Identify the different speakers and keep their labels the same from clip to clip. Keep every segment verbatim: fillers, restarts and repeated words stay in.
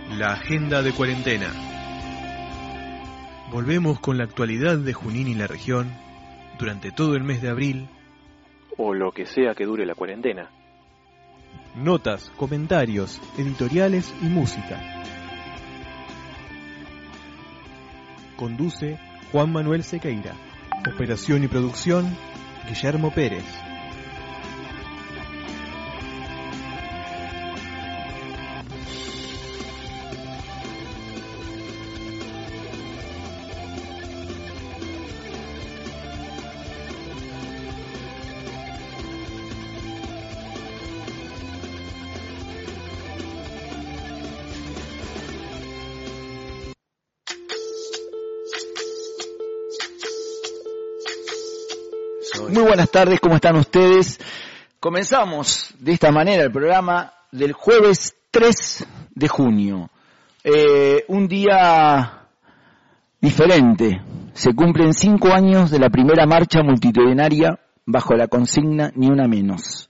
Speaker 1: La agenda de cuarentena. Volvemos con la actualidad de Junín y la región durante todo el mes de abril.
Speaker 2: O lo que sea que dure la cuarentena.
Speaker 1: Notas, comentarios, editoriales y música. Conduce Juan Manuel Sequeira. Operación y producción, Guillermo Pérez.
Speaker 3: Muy buenas tardes, ¿cómo están ustedes? Comenzamos de esta manera el programa del jueves tres de junio. Eh, un día diferente. Se cumplen cinco años de la primera marcha multitudinaria bajo la consigna Ni una menos.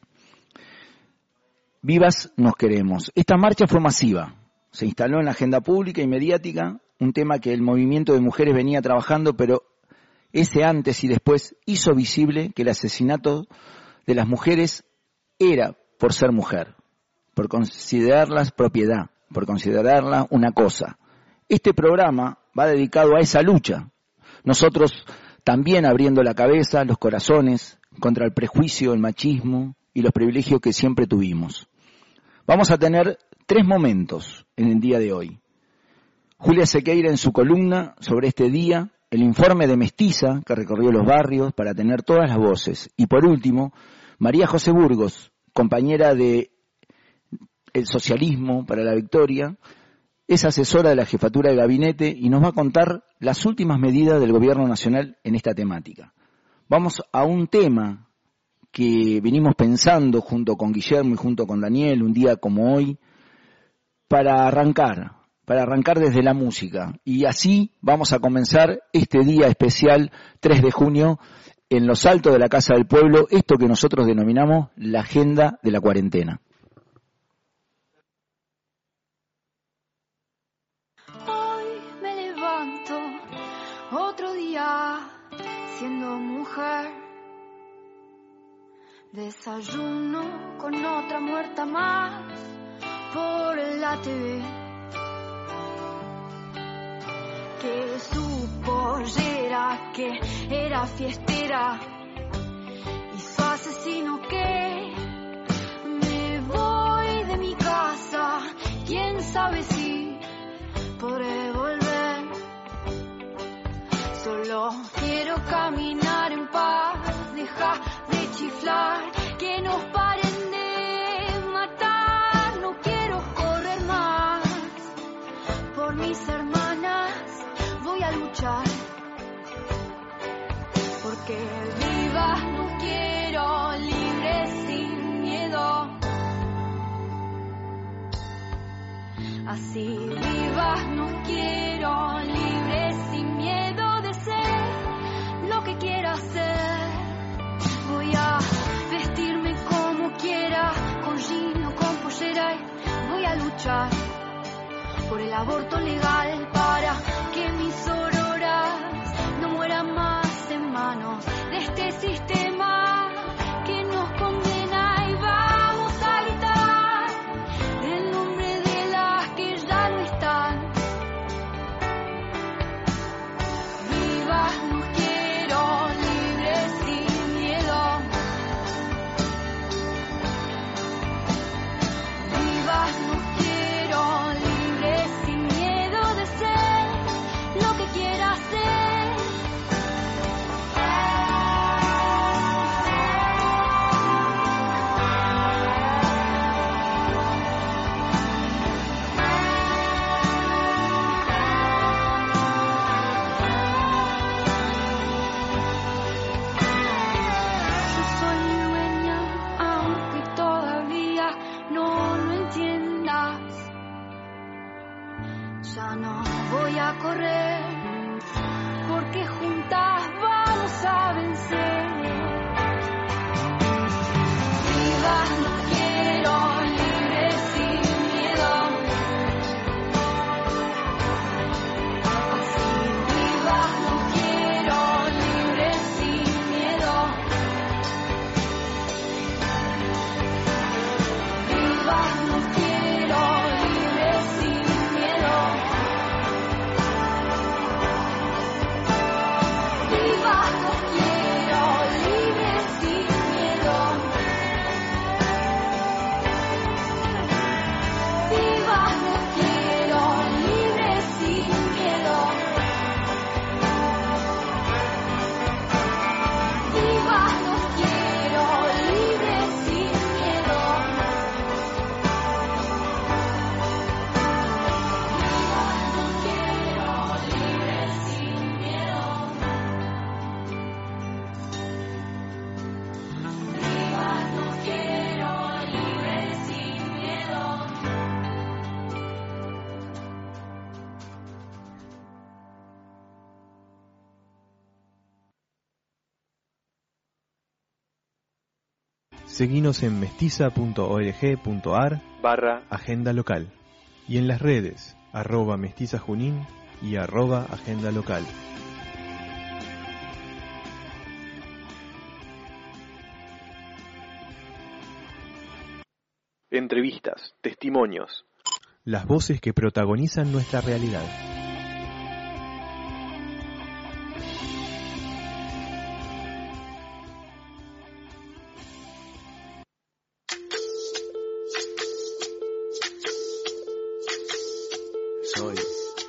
Speaker 3: Vivas nos queremos. Esta marcha fue masiva. Se instaló en la agenda pública y mediática, un tema que el movimiento de mujeres venía trabajando, pero ese antes y después hizo visible que el asesinato de las mujeres era por ser mujer, por considerarlas propiedad, por considerarla una cosa. Este programa va dedicado a esa lucha. Nosotros también abriendo la cabeza, los corazones, contra el prejuicio, el machismo y los privilegios que siempre tuvimos. Vamos a tener tres momentos en el día de hoy. Julia Sequeira en su columna sobre este día, el informe de Mestiza, que recorrió los barrios para tener todas las voces. Y por último, María José Burgos, compañera de El Socialismo para la Victoria, es asesora de la Jefatura de Gabinete y nos va a contar las últimas medidas del Gobierno Nacional en esta temática. Vamos a un tema que venimos pensando junto con Guillermo y junto con Daniel, un día como hoy, para arrancar. para arrancar desde la música. Y así vamos a comenzar este día especial, tres de junio, en los altos de la Casa del Pueblo, esto que nosotros denominamos la agenda de la cuarentena.
Speaker 4: Hoy me levanto, otro día, siendo mujer. Desayuno con otra muerta más por la T V. Que su pollera, que era fiestera, y su asesino que me voy de mi casa, quién sabe si podré volver. Solo quiero caminar en paz, deja de chiflar, que nos paren de matar, no quiero correr más por mis hermanas. Voy a luchar, porque vivas no quiero, libre sin miedo. Así vivas no quiero, libre sin miedo de ser lo que quiera ser. Voy a vestirme como quiera, con jean o con pollera, y voy a luchar por el aborto legal para que mis auroras no mueran más en manos de este sistema que nos condena. Y vamos a gritar el nombre de las que ya no están. Vivas no quiero, libres sin miedo. Vivas no quiero, libres sin miedo de ser lo que quiera ser. Yo soy dueña, aunque todavía no lo entiendas. Ya no voy a correr, porque juntas vamos a vencer. Vivas no quiero, libres sin miedo.
Speaker 1: Seguinos en mestiza punto org punto ar
Speaker 2: barra
Speaker 1: agenda local y en las redes arroba mestiza junín y arroba agenda local.
Speaker 2: Entrevistas, testimonios.
Speaker 1: Las voces que protagonizan nuestra realidad.
Speaker 5: Soy,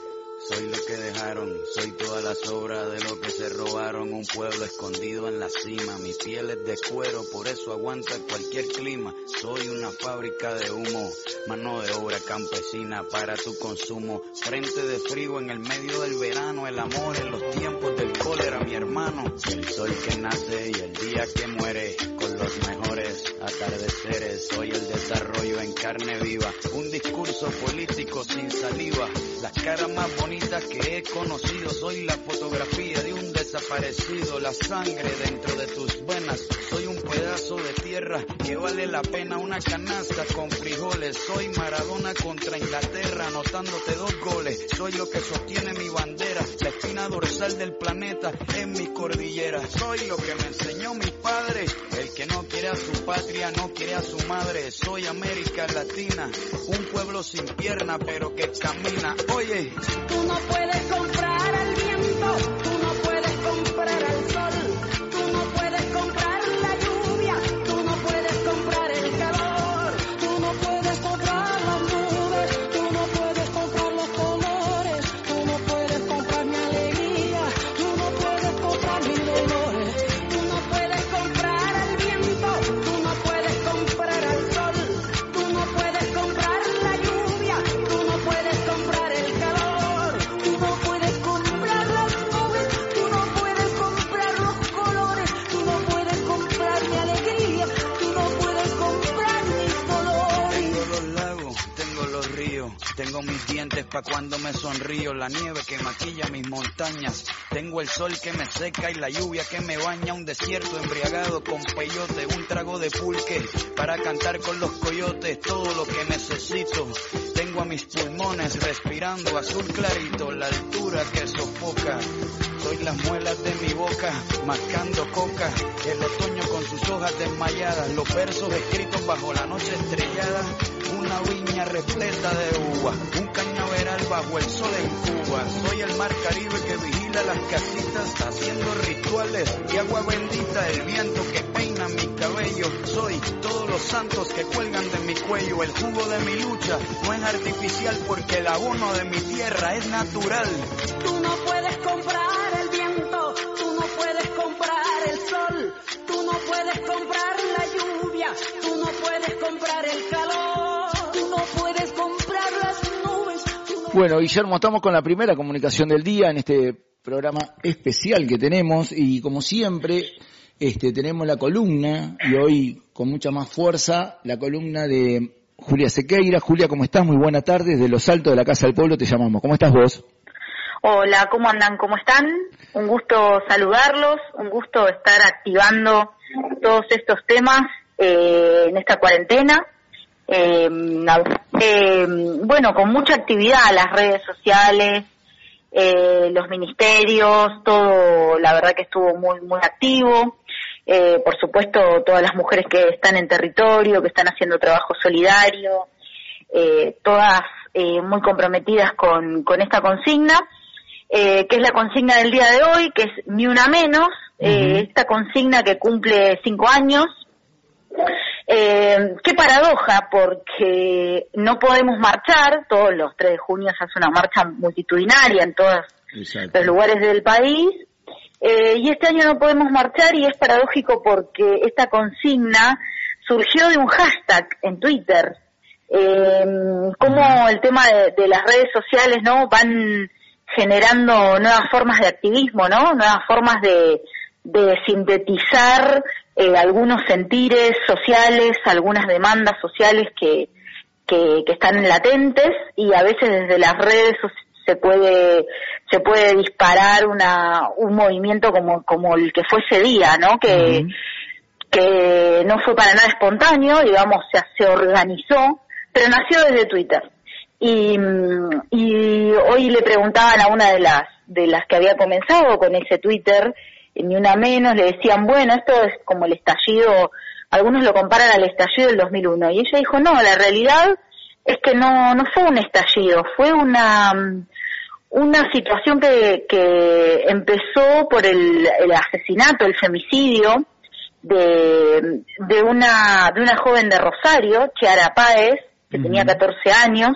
Speaker 5: soy lo que dejaron, soy todas las obras de lo que se robaron, un pueblo escondido en la cima, mi piel es de cuero, por eso aguanta cualquier clima, soy una fábrica de humo, mano de obra campesina para tu consumo, frente de frío en el medio del verano, el amor en los tiempos del cólera, mi hermano, el sol que nace y el día que muere, con los mejores atardeceres, soy el desarrollo en carne viva, un discurso político sin saliva, las caras más bonitas que he conocido, soy la fotografía de un desaparecido, la sangre dentro de tus venas, soy un pedazo de tierra que vale la pena una canasta con frijoles, soy Maradona contra Inglaterra anotándote dos goles, soy lo que sostiene mi bandera, la espina dorsal del planeta en mi cordillera, soy lo que me enseñó mi padre, el que no quiere a su patria no quiere a su madre, soy América Latina, un pueblo sin pierna pero que camina, oye,
Speaker 6: tú no puedes comprar al viento, tú no puedes comprar al sol, tú no puedes comprar la lluvia, tú no puedes comprar el calor, tú no puedes comprar las nubes, tú no puedes comprar los colores, tú no puedes comprar mi alegría, tú no puedes comprar mis dolores, tú no puedes comprar al viento, tú no puedes comprar al sol, tú no puedes comprar la lluvia, tú no puedes comprar el calor, tú no puedes comprar las nubes, tú no puedes comprar los colores, tú no puedes comprar mi alegría, tú no puedes comprar mis dolores.
Speaker 5: tengo los lagos, tengo los ríos, tengo mis dientes pa' cuando me sonrío, la nieve que maquilla mis montañas, tengo el sol que me seca y la lluvia que me baña, un desierto embriagado con peyote, un trago de pulque para cantar con los coyotes, todo lo que necesito, tengo a mis pulmones respirando azul clarito, la altura que sofoca, soy las muelas de mi boca, mascando coca, el otoño con sus hojas desmayadas, los versos escritos bajo la noche estrellada, una viña repleta de uva, un cañaveral bajo el sol en Cuba, soy el mar Caribe que vigila las casitas, haciendo rituales y agua bendita, el viento que peina mi cabello, soy todos los santos que cuelgan de mi cuello, el jugo de mi lucha no es artificial porque el abono de mi tierra es natural.
Speaker 6: Tú no puedes comprar el viento, tú no puedes comprar el sol, tú no puedes comprar la lluvia, tú no puedes comprar el calor, tú no puedes comprar las nubes. No...
Speaker 3: Bueno, Guillermo, estamos con la primera comunicación del día en este programa especial que tenemos y como siempre este, tenemos la columna y hoy con mucha más fuerza la columna de Julia Sequeira. Julia, ¿cómo estás? Muy buena tarde. Desde los altos de la Casa del Pueblo te llamamos. ¿Cómo estás vos?
Speaker 7: Hola, ¿cómo andan? ¿Cómo están? Un gusto saludarlos, un gusto estar activando todos estos temas eh, en esta cuarentena. Eh, eh, bueno, con mucha actividad, las redes sociales, eh, los ministerios, todo, la verdad que estuvo muy, muy activo. Eh, por supuesto, todas las mujeres que están en territorio, que están haciendo trabajo solidario, eh, todas eh, muy comprometidas con, con esta consigna. Eh, que es la consigna del día de hoy, que es Ni Una Menos, eh, uh-huh. Esta consigna que cumple cinco años. Eh, qué paradoja, porque no podemos marchar, todos los tres de junio se hace una marcha multitudinaria en todos Exacto. los lugares del país, eh, y este año no podemos marchar y es paradójico porque esta consigna surgió de un hashtag en Twitter, eh, como el tema de, de las redes sociales, ¿no?, van generando nuevas formas de activismo, ¿no? Nuevas formas de, de sintetizar eh, algunos sentires sociales, algunas demandas sociales que, que, que están latentes y a veces desde las redes se puede se puede disparar una un movimiento como como el que fue ese día, ¿no? Que uh-huh. que no fue para nada espontáneo, digamos, se, se organizó, pero nació desde Twitter. Y, y hoy le preguntaban a una de las de las que había comenzado con ese Twitter, ni una menos, le decían, bueno, esto es como el estallido, algunos lo comparan al estallido del dos mil uno, y ella dijo, no, la realidad es que no no fue un estallido, fue una una situación que, que empezó por el, el asesinato, el femicidio de de una de una joven de Rosario, Chiara Páez, que uh-huh. tenía catorce años,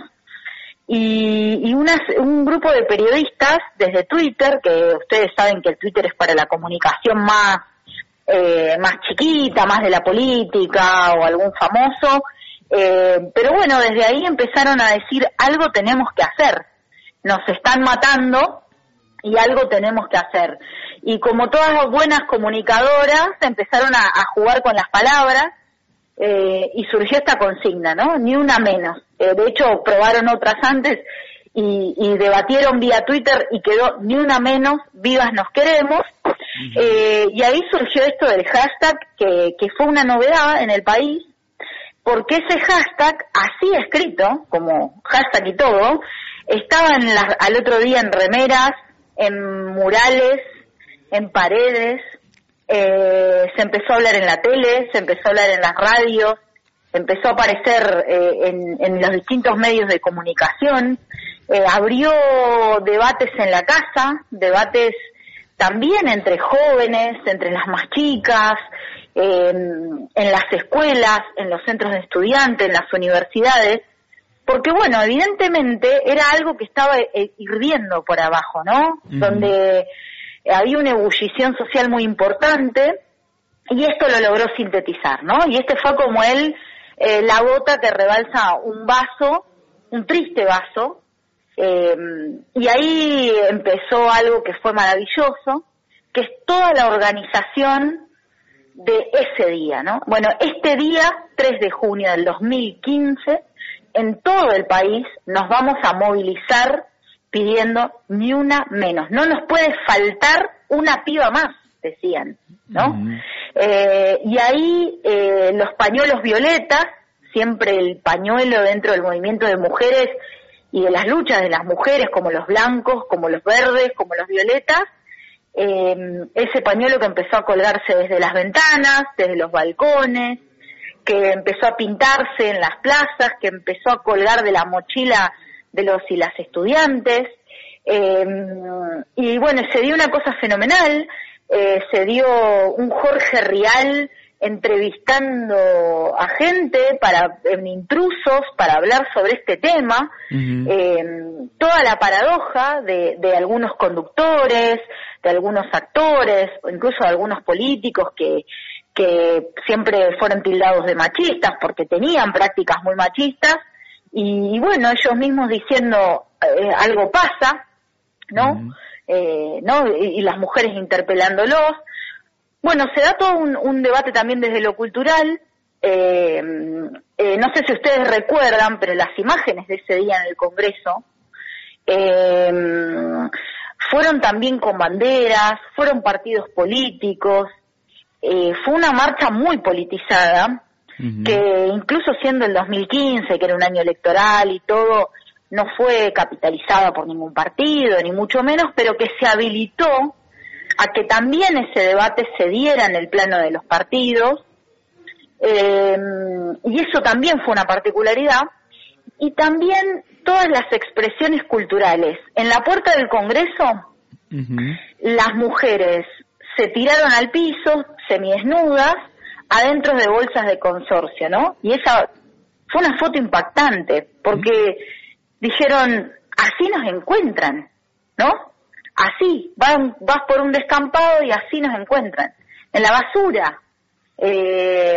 Speaker 7: y, y una, un grupo de periodistas desde Twitter, que ustedes saben que el Twitter es para la comunicación más eh, más chiquita, más de la política o algún famoso, eh, pero bueno, desde ahí empezaron a decir, algo tenemos que hacer, nos están matando y algo tenemos que hacer. Y como todas las buenas comunicadoras, empezaron a, a jugar con las palabras, eh, y surgió esta consigna, ¿no? Ni una menos. Eh, de hecho, probaron otras antes y, y debatieron vía Twitter y quedó ni una menos, vivas nos queremos. Uh-huh. Eh, y ahí surgió esto del hashtag, que, que fue una novedad en el país, porque ese hashtag, así escrito, como hashtag y todo, estaba en la, al otro día en remeras, en murales, en paredes, eh, se empezó a hablar en la tele, se empezó a hablar en las radios, empezó a aparecer eh, en, en los distintos medios de comunicación, eh, abrió debates en la casa, debates también entre jóvenes, entre las más chicas, eh, en las escuelas, en los centros de estudiantes, en las universidades, porque bueno, evidentemente era algo que estaba eh, hirviendo por abajo, ¿no? Uh-huh. Donde había una ebullición social muy importante y esto lo logró sintetizar, ¿no? Y este fue como él, eh, la gota que rebalsa un vaso, un triste vaso, eh, y ahí empezó algo que fue maravilloso, que es toda la organización de ese día, ¿no? Bueno, este día, tres de junio del dos mil quince, en todo el país nos vamos a movilizar pidiendo ni una menos. No nos puede faltar una piba más, decían, ¿no? Uh-huh. Eh, y ahí eh, los pañuelos violetas, siempre el pañuelo dentro del movimiento de mujeres y de las luchas de las mujeres, como los blancos, como los verdes, como los violetas, eh, ese pañuelo que empezó a colgarse desde las ventanas, desde los balcones, que empezó a pintarse en las plazas, que empezó a colgar de la mochila de los y las estudiantes, eh, y bueno, se dio una cosa fenomenal, eh, se dio un Jorge Rial entrevistando a gente, para en intrusos, para hablar sobre este tema, uh-huh. eh, toda la paradoja de, de algunos conductores, de algunos actores, o incluso de algunos políticos que que siempre fueron tildados de machistas porque tenían prácticas muy machistas, y, y bueno, ellos mismos diciendo eh, algo pasa, ¿no? Uh-huh. Eh, ¿no? Y, y las mujeres interpelándolos. Bueno, se da todo un, un debate también desde lo cultural. Eh, eh, no sé si ustedes recuerdan, pero las imágenes de ese día en el Congreso eh, fueron también con banderas, fueron partidos políticos. Eh, fue una marcha muy politizada, uh-huh. que incluso siendo el dos mil quince, que era un año electoral y todo, no fue capitalizada por ningún partido, ni mucho menos, pero que se habilitó a que también ese debate se diera en el plano de los partidos, eh, y eso también fue una particularidad, y también todas las expresiones culturales. En la puerta del Congreso, uh-huh. las mujeres se tiraron al piso, semidesnudas, adentro de bolsas de consorcio, ¿no? Y esa fue una foto impactante, porque dijeron, así nos encuentran, ¿no? Así, van, vas por un descampado y así nos encuentran, en la basura. Eh,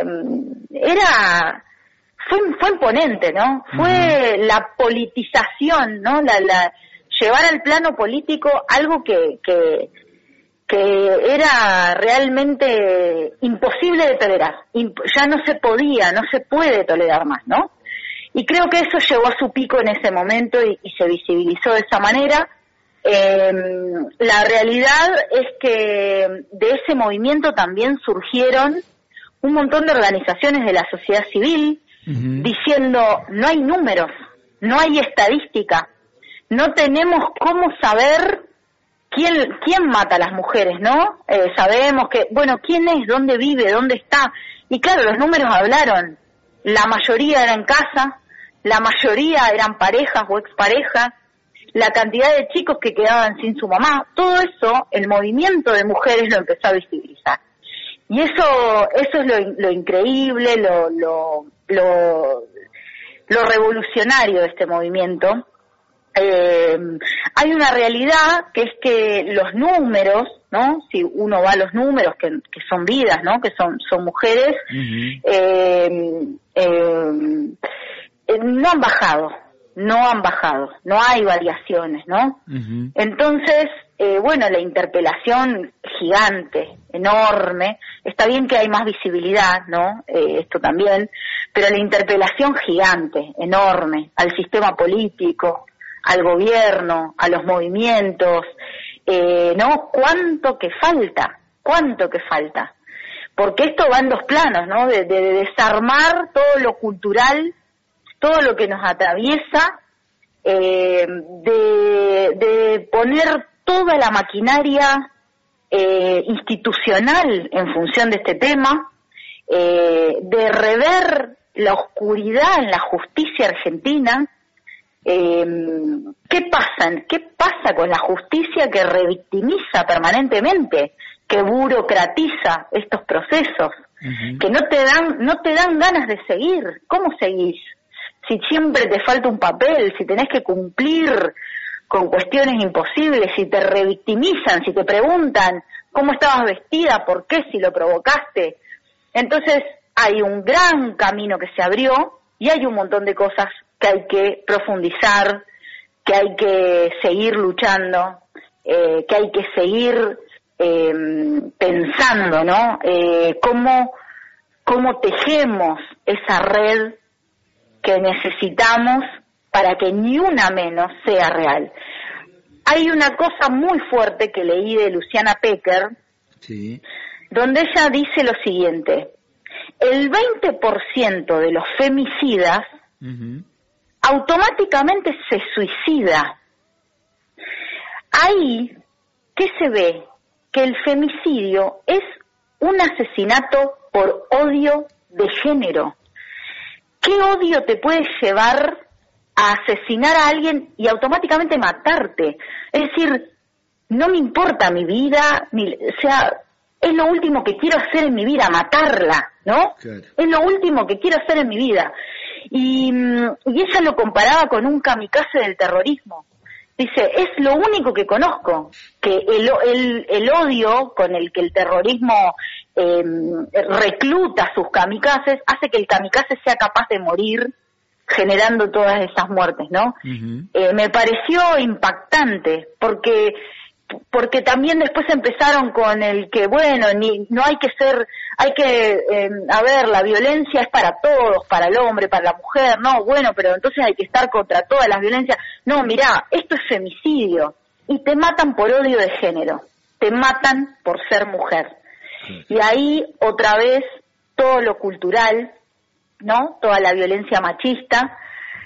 Speaker 7: era, fue, fue imponente, ¿no? Fue uh-huh. la politización, ¿no? La, la, llevar al plano político algo que, que que era realmente imposible de tolerar, ya no se podía, no se puede tolerar más, ¿no? Y creo que eso llegó a su pico en ese momento y, y se visibilizó de esa manera. Eh, la realidad es que de ese movimiento también surgieron un montón de organizaciones de la sociedad civil uh-huh. diciendo no hay números, no hay estadística, no tenemos cómo saber quién quién mata a las mujeres, ¿no? Eh, sabemos que, bueno, quién es, dónde vive, dónde está. Y claro, los números hablaron. La mayoría era en casa, la mayoría eran parejas o exparejas, la cantidad de chicos que quedaban sin su mamá, todo eso el movimiento de mujeres lo empezó a visibilizar. Y eso eso es lo, lo increíble, lo, lo, lo, lo revolucionario de este movimiento. Eh, hay una realidad que es que los números, ¿no? Si uno va a los números, que, que son vidas, ¿no? Que son, son mujeres, uh-huh. eh, eh, no han bajado, no han bajado, no hay variaciones, ¿no? Uh-huh. Entonces, eh, bueno, la interpelación gigante, enorme, está bien que hay más visibilidad, ¿no? Eh, esto también, pero la interpelación gigante, enorme, al sistema político, al gobierno, a los movimientos, eh, ¿no? ¿Cuánto que falta? ¿Cuánto que falta? Porque esto va en dos planos, ¿no? De, de, de desarmar todo lo cultural, todo lo que nos atraviesa, eh, de, de poner toda la maquinaria eh, institucional en función de este tema, eh, de rever la oscuridad en la justicia argentina. Eh, ¿Qué pasa? ¿Qué pasa con la justicia que revictimiza permanentemente, que burocratiza estos procesos, uh-huh. que no te dan no te dan ganas de seguir? ¿Cómo seguís? Si siempre te falta un papel, si tenés que cumplir con cuestiones imposibles, si te revictimizan, si te preguntan cómo estabas vestida, por qué, si lo provocaste. Entonces hay un gran camino que se abrió y hay un montón de cosas que hay que profundizar, que hay que seguir luchando, eh, que hay que seguir eh, pensando, ¿no? Eh, cómo, cómo tejemos esa red que necesitamos para que ni una menos sea real. Hay una cosa muy fuerte que leí de Luciana Pecker, sí. donde ella dice lo siguiente: el veinte por ciento de los femicidas uh-huh. automáticamente se suicida. Ahí, ¿qué se ve? Que el femicidio es un asesinato por odio de género. ¿Qué odio te puede llevar a asesinar a alguien y automáticamente matarte? Es decir, no me importa mi vida, mi, o sea, es lo último que quiero hacer en mi vida, matarla, ¿no? Claro. Es lo último que quiero hacer en mi vida. Y, y ella lo comparaba con un kamikaze del terrorismo. Dice, es lo único que conozco, que el, el, el odio con el que el terrorismo eh, recluta sus kamikazes hace que el kamikaze sea capaz de morir generando todas esas muertes, ¿no? Uh-huh. Eh, me pareció impactante, porque porque también después empezaron con el que, bueno, ni no hay que ser, hay que, eh, a ver, la violencia es para todos, para el hombre, para la mujer, no, bueno, pero entonces hay que estar contra todas las violencias. No, mirá, esto es femicidio, y te matan por odio de género, te matan por ser mujer. Sí. Y ahí, otra vez, todo lo cultural, ¿no? Toda la violencia machista,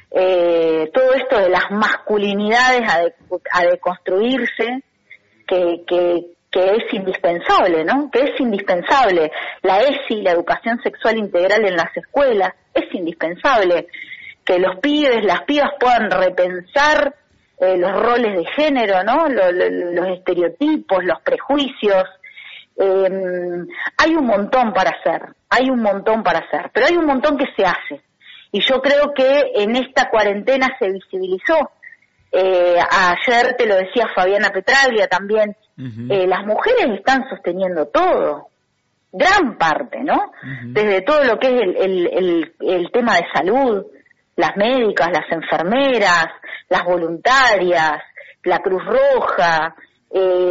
Speaker 7: eh, todo esto de las masculinidades a, de, a deconstruirse, que, que, que es indispensable, ¿no? Que es indispensable. La E S I, la educación sexual integral en las escuelas, es indispensable. Que los pibes, las pibas puedan repensar eh, los roles de género, ¿no? Los, los, los estereotipos, los prejuicios. Eh, hay un montón para hacer, hay un montón para hacer, pero hay un montón que se hace. Y yo creo que en esta cuarentena se visibilizó. Eh, ayer te lo decía Fabiana Petraglia también, uh-huh. eh, las mujeres están sosteniendo todo, gran parte, ¿no? Uh-huh. Desde todo lo que es el, el, el, el tema de salud, las médicas, las enfermeras, las voluntarias, la Cruz Roja, eh,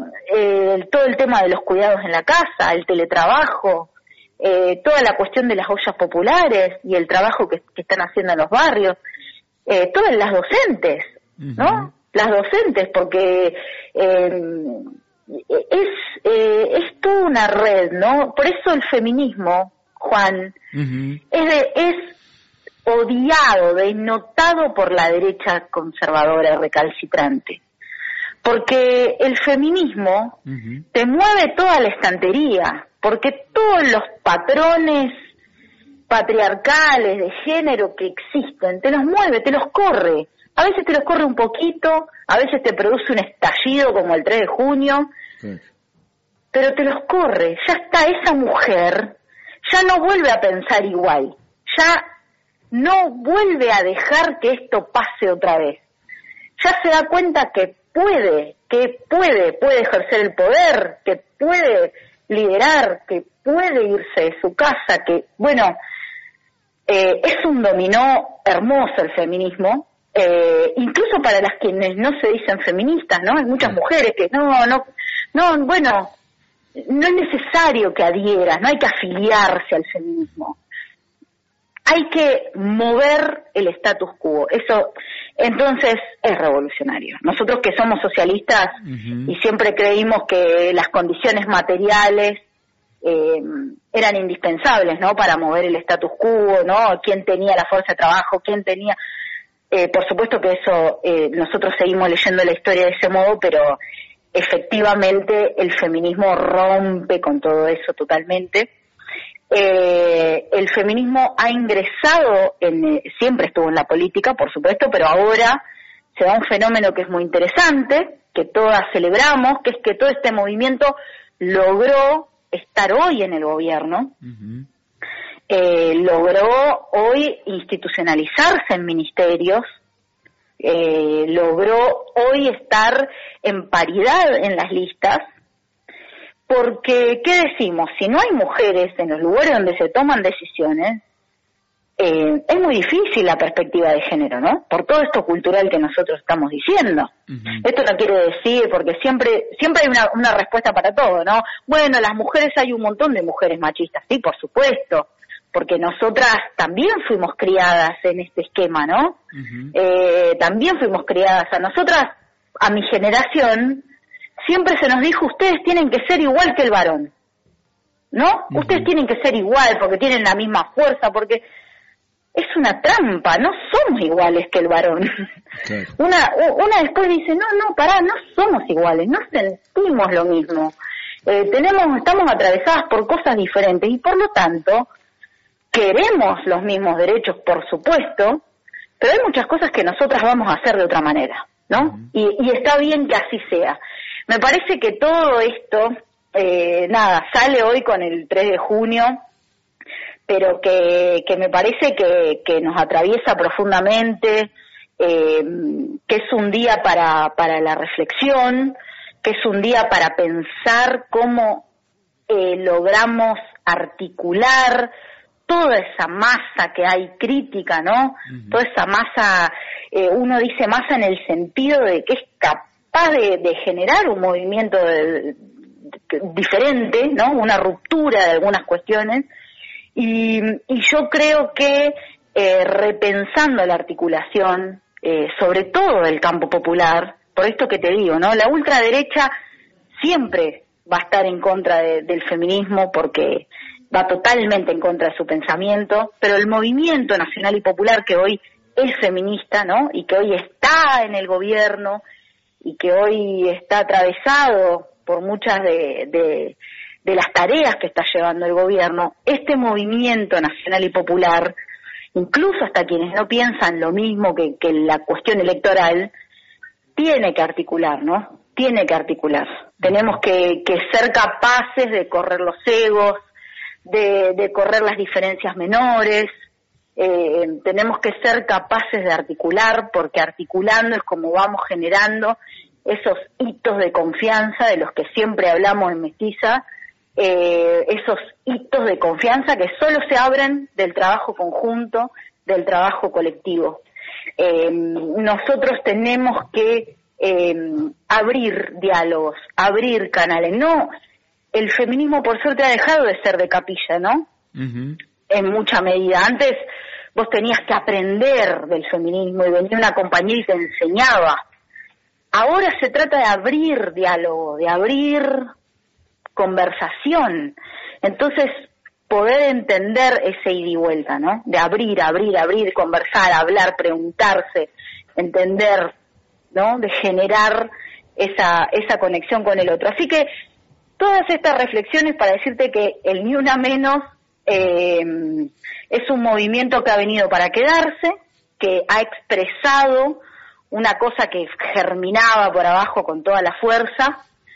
Speaker 7: eh, todo el tema de los cuidados en la casa, el teletrabajo, eh, toda la cuestión de las ollas populares y el trabajo que, que están haciendo en los barrios, eh, todas las docentes, ¿no? Uh-huh. Las docentes, porque eh, es, eh, es toda una red, ¿no? Por eso el feminismo Juan,
Speaker 3: Uh-huh.
Speaker 7: es, de, es odiado, denotado por la derecha conservadora recalcitrante. Porque el feminismo
Speaker 3: Uh-huh.
Speaker 7: te mueve toda la estantería, porque todos los patrones patriarcales de género que existen, te los mueve, te los corre. A veces te los corre un poquito, a veces te produce un estallido como el tres de junio,
Speaker 3: Sí.
Speaker 7: pero te los corre. Ya está, esa mujer ya no vuelve a pensar igual, ya no vuelve a dejar que esto pase otra vez. Ya se da cuenta que puede, que puede, puede ejercer el poder, que puede liderar, que puede irse de su casa, que, bueno, eh, es un dominó hermoso el feminismo, eh, incluso para las quienes no se dicen feministas, ¿no? Hay muchas mujeres que, no, no, no, bueno, no es necesario que adhieras, no hay que afiliarse al feminismo. Hay que mover el status quo. Eso, entonces, es revolucionario. Nosotros que somos socialistas
Speaker 3: Uh-huh.
Speaker 7: y siempre creímos que las condiciones materiales eh, eran indispensables, ¿no? Para mover el status quo, ¿no? Quién tenía la fuerza de trabajo, quién tenía... Eh, por supuesto que eso, eh, nosotros seguimos leyendo la historia de ese modo, pero efectivamente el feminismo rompe con todo eso totalmente. Eh, el feminismo ha ingresado, en, siempre estuvo en la política, por supuesto, pero ahora se da un fenómeno que es muy interesante, que todas celebramos, que es que todo este movimiento logró estar hoy en el gobierno,
Speaker 3: Uh-huh.
Speaker 7: eh, logró hoy institucionalizarse en ministerios, eh, logró hoy estar en paridad en las listas. Porque, ¿qué decimos? Si no hay mujeres en los lugares donde se toman decisiones, eh, es muy difícil la perspectiva de género, ¿no? Por todo esto cultural que nosotros estamos diciendo.
Speaker 3: Uh-huh.
Speaker 7: Esto no quiere decir, porque siempre siempre hay una, una respuesta para todo, ¿no? Bueno, las mujeres, hay un montón de mujeres machistas, sí, por supuesto, porque nosotras también fuimos criadas en este esquema, ¿no?
Speaker 3: Uh-huh.
Speaker 7: Eh, también fuimos criadas. A nosotras, a mi generación, siempre se nos dijo, ustedes tienen que ser igual que el varón, ¿no?
Speaker 3: Uh-huh.
Speaker 7: Ustedes tienen que ser igual porque tienen la misma fuerza, porque es una trampa, no somos iguales que el varón.
Speaker 3: Claro.
Speaker 7: Una una después dice, no, no, pará, no somos iguales, no sentimos lo mismo. Eh, tenemos, estamos atravesadas por cosas diferentes y por lo tanto queremos los mismos derechos, por supuesto, pero hay muchas cosas que nosotras vamos a hacer de otra manera, ¿no?
Speaker 3: Uh-huh.
Speaker 7: Y, y está bien que así sea. Me parece que todo esto, eh, nada, sale hoy con el tres de junio, pero que, que me parece que, que nos atraviesa profundamente, eh, que es un día para, para la reflexión, que es un día para pensar cómo eh, logramos articular toda esa masa que hay crítica, ¿no? Uh-huh. Toda esa masa, eh, uno dice masa en el sentido de que es capaz de, de generar un movimiento de, de, diferente, ¿no? Una ruptura de algunas cuestiones. Y, y yo creo que eh, repensando la articulación, eh, sobre todo del campo popular, por esto que te digo, ¿no? La ultraderecha siempre va a estar en contra de, del feminismo porque va totalmente en contra de su pensamiento, pero el movimiento nacional y popular que hoy es feminista, ¿no? Y que hoy está en el gobierno y que hoy está atravesado por muchas de, de, de las tareas que está llevando el gobierno, este movimiento nacional y popular, incluso hasta quienes no piensan lo mismo que, que la cuestión electoral, tiene que articular, ¿no? Tiene que articular. Tenemos que, que ser capaces de correr los egos, de, de correr las diferencias menores, eh, tenemos que ser capaces de articular, porque articulando es como vamos generando esos hitos de confianza de los que siempre hablamos en Mestiza, eh, esos hitos de confianza que solo se abren del trabajo conjunto, del trabajo colectivo. Eh, nosotros tenemos que eh, abrir diálogos, abrir canales. No, el feminismo por suerte ha dejado de ser de capilla, ¿no? Uh-huh. En mucha medida. Antes vos tenías que aprender del feminismo y venía una compañera y te enseñaba. Ahora se trata de abrir diálogo, de abrir conversación. Entonces, poder entender ese ida y vuelta, ¿no? De abrir, abrir, abrir, conversar, hablar, preguntarse, entender, ¿no? De generar esa esa conexión con el otro. Así que todas estas reflexiones para decirte que el Ni Una Menos eh, es un movimiento que ha venido para quedarse, que ha expresado una cosa que germinaba por abajo con toda la fuerza,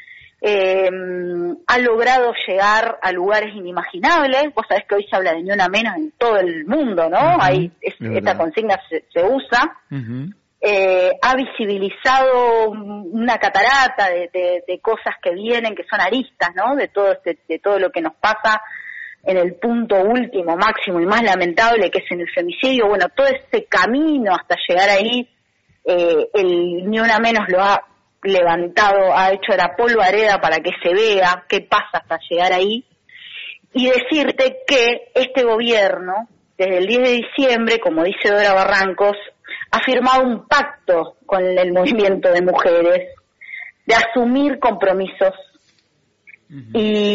Speaker 7: eh, ha logrado llegar a lugares inimaginables. Vos sabés que hoy se habla de Ni Una Menos en todo el mundo, ¿no? Uh-huh. Ahí es, esta consigna se, se usa. Uh-huh. Eh, ha visibilizado una catarata de, de, de cosas que vienen, que son aristas, ¿no? De todo este, de todo lo que nos pasa en el punto último, máximo y más lamentable, que es en el femicidio. Bueno, todo ese camino hasta llegar ahí, eh, el Ni Una Menos lo ha levantado, ha hecho la polvareda para que se vea qué pasa hasta llegar ahí. Y decirte que este gobierno, desde el diez de diciembre, como dice Dora Barrancos, ha firmado un pacto con el movimiento de mujeres de asumir compromisos. Uh-huh.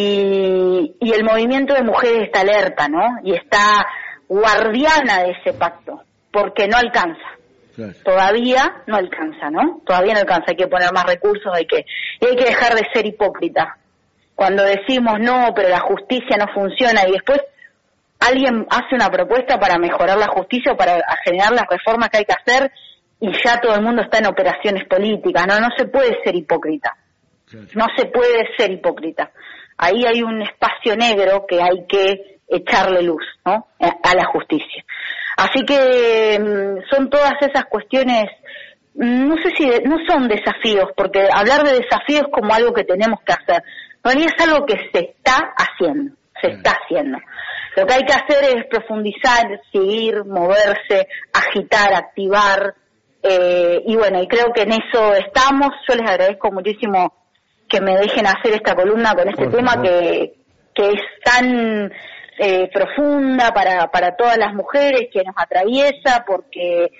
Speaker 7: y, y el movimiento de mujeres está alerta, ¿no? Y está guardiana de ese pacto, porque no alcanza. Claro. Todavía no alcanza, ¿no? Todavía no alcanza, hay que poner más recursos, hay que y hay que dejar de ser hipócrita. Cuando decimos no, pero la justicia no funciona y después alguien hace una propuesta para mejorar la justicia o para generar las reformas que hay que hacer y ya todo el mundo está en operaciones políticas. No, no se puede ser hipócrita. No se puede ser hipócrita. Ahí hay un espacio negro que hay que echarle luz, ¿no? A la justicia. Así que son todas esas cuestiones, no sé si de, no son desafíos, porque hablar de desafíos es como algo que tenemos que hacer. En realidad es algo que se está haciendo, se está haciendo. Lo que hay que hacer es profundizar, seguir, moverse, agitar, activar, eh, y bueno, y creo que en eso estamos. Yo les agradezco muchísimo que me dejen hacer esta columna con este Por tema favor. que que es tan eh, profunda para para todas las mujeres, que nos atraviesa, porque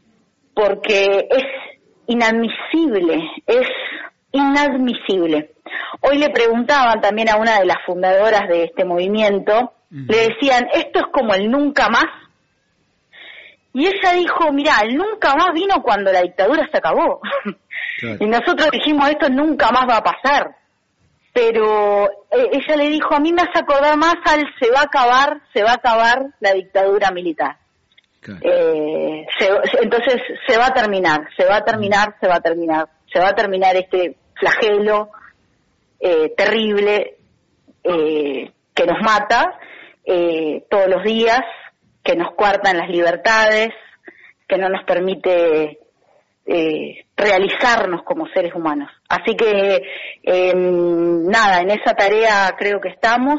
Speaker 7: porque es inadmisible, es inadmisible. Hoy le preguntaban también a una de las fundadoras de este movimiento, uh-huh. le decían, ¿esto es como el nunca más? Y ella dijo, mirá, el nunca más vino cuando la dictadura se acabó. Claro. Y nosotros dijimos, esto nunca más va a pasar. Pero eh, ella le dijo, a mí me hace acordar más al se va a acabar, se va a acabar la dictadura militar. Claro. Eh, se, entonces se va a terminar, se va a terminar, uh-huh. se va a terminar, se va a terminar este flagelo eh, terrible eh, que nos mata eh, todos los días, que nos coartan las libertades, que no nos permite eh, realizarnos como seres humanos. Así que, eh, nada, en esa tarea creo que estamos,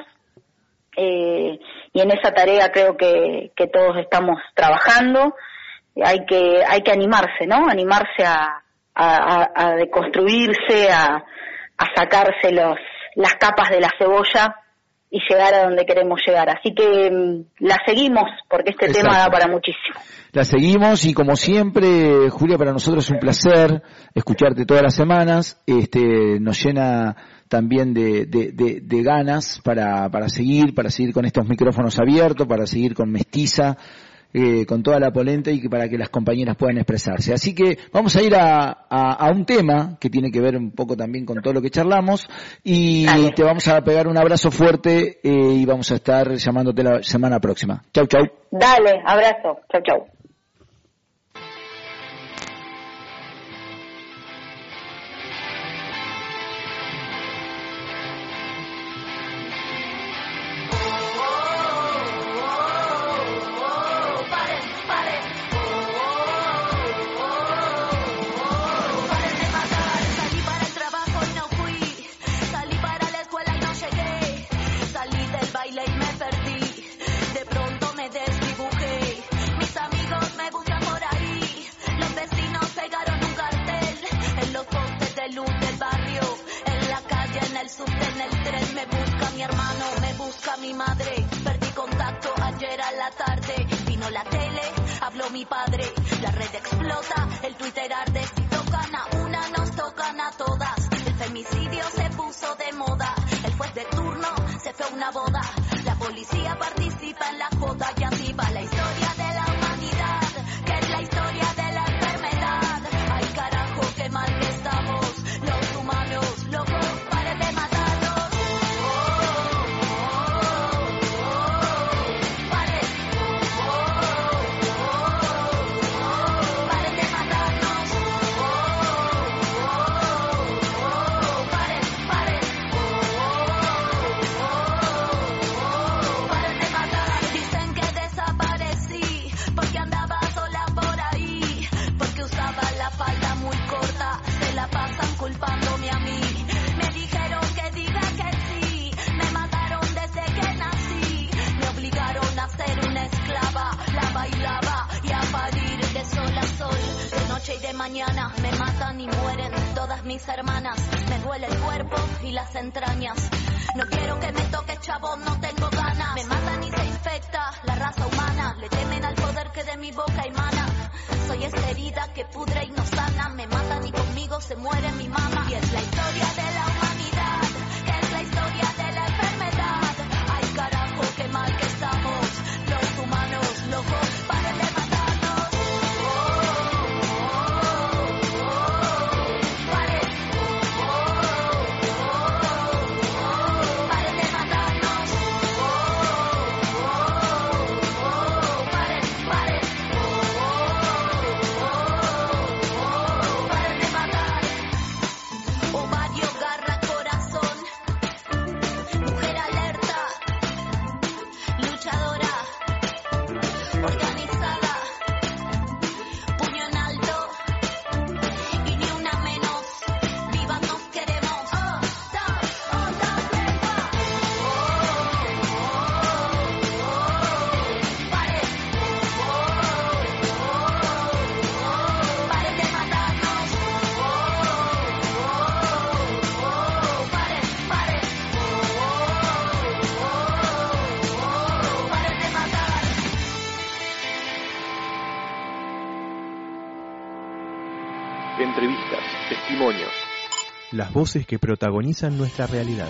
Speaker 7: eh, y en esa tarea creo que, que todos estamos trabajando. Hay que hay que animarse, ¿no? Animarse a, a, a deconstruirse, a, a sacarse los, las capas de la cebolla y llegar a donde queremos llegar. Así que um, la seguimos, porque este Exacto. tema da para muchísimo.
Speaker 3: La seguimos y como siempre, Julia, para nosotros es un placer escucharte todas las semanas. Este, nos llena también de, de, de, de ganas para, para seguir, para seguir con estos micrófonos abiertos, para seguir con Mestiza, eh, con toda la polenta y que para que las compañeras puedan expresarse. Así que vamos a ir a, a, a un tema que tiene que ver un poco también con todo lo que charlamos y Dale. Te vamos a pegar un abrazo fuerte eh, y vamos a estar llamándote la semana próxima. Chau, chau.
Speaker 7: Dale, abrazo. Chau, chau.
Speaker 8: Mi madre, perdí contacto ayer a la tarde, vino la tele, habló mi padre, la red explota, el Twitter arde, si tocan a una nos tocan a todas, el femicidio se puso de moda, el juez de turno se fue a una boda, la policía policía participa en la joda y así va la historia de la humanidad, que es la historia de la enfermedad. Ay carajo, qué mal que estamos, los humanos, locos, paren de matarnos. Oh, oh, oh, oh, paren. Oh, oh, oh, paren de matarnos. Oh, oh, oh, paren, paren. Paren de matar. Dicen que desaparecí porque andaba sola por ahí, porque usaba la falda muy corta, se la pasan culpándome a mí. Me dijeron que diga que sí, me mataron desde que nací, me obligaron a ser una esclava, la bailaba y a parir de sol a sol, de noche y de mañana. Me matan y mueren todas mis hermanas, me duele el cuerpo y las entrañas. No quiero que me toque, chavo, no tengo ganas. Me matan y se infecta la raza humana, le temen al poder que de mi boca emana. Soy esta herida que pudre y no sana, me matan y conmigo se muere mi mamá. Y es la historia de la humanidad, que es la historia de la enfermedad. Ay carajo, qué mal que estamos, los humanos locos, paren de matarnos. Oh, oh, oh, oh, paren. Oh, oh, oh, paren de matarnos. Oh, oh, oh, paren, paren. Oh, oh, oh, paren de matar. Ovario, garra, corazón, mujer alerta, luchadora, organizada, puño en alto y ni una menos, vivas nos queremos. Oh, da, oh, da, trepa. Oh, oh, oh, paren. Oh, oh, oh, paren de matarnos. Oh, oh, oh, paren, paren. Oh, oh, oh, paren de matar.
Speaker 2: Entrevistas, testimonios,
Speaker 1: Las voces que protagonizan nuestra realidad.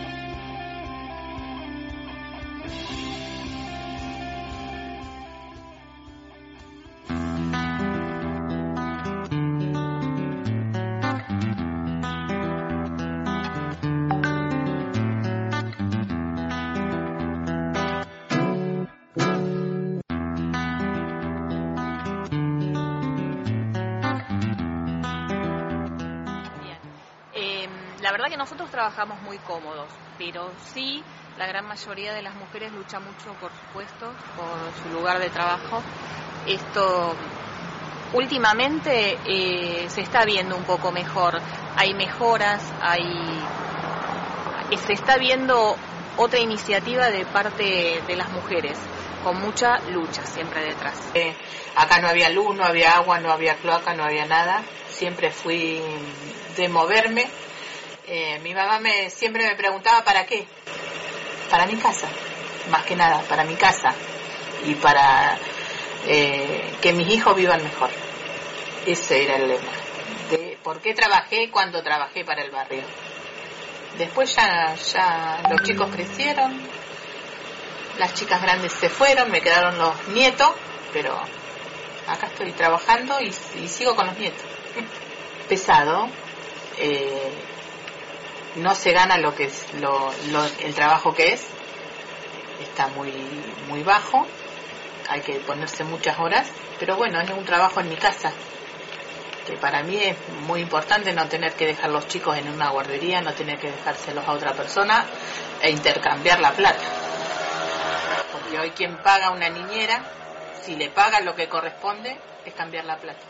Speaker 9: Eh, la verdad que nosotros trabajamos muy cómodos, pero sí la gran mayoría de las mujeres lucha mucho, por supuesto, por su lugar de trabajo. Esto últimamente eh, se está viendo un poco mejor, hay mejoras, hay se está viendo otra iniciativa de parte de las mujeres, con mucha lucha siempre detrás.
Speaker 10: Eh, acá no había luz, no había agua, no había cloaca, no había nada. Siempre fui de moverme. Eh, mi mamá me siempre me preguntaba ¿para qué? Para mi casa, más que nada, para mi casa y para eh, que mis hijos vivan mejor. Ese era el lema. De ¿por qué trabajé cuando trabajé para el barrio? Después ya, ya los chicos crecieron, las chicas grandes se fueron, me quedaron los nietos, pero acá estoy trabajando y, y sigo con los nietos. Pesado, eh, no se gana lo que es lo, lo, el trabajo que es, está muy muy bajo, hay que ponerse muchas horas, pero bueno, es un trabajo en mi casa, que para mí es muy importante no tener que dejar los chicos en una guardería, no tener que dejárselos a otra persona e intercambiar la plata. Porque hoy quien paga una niñera, si le paga lo que corresponde, es cambiar la plata.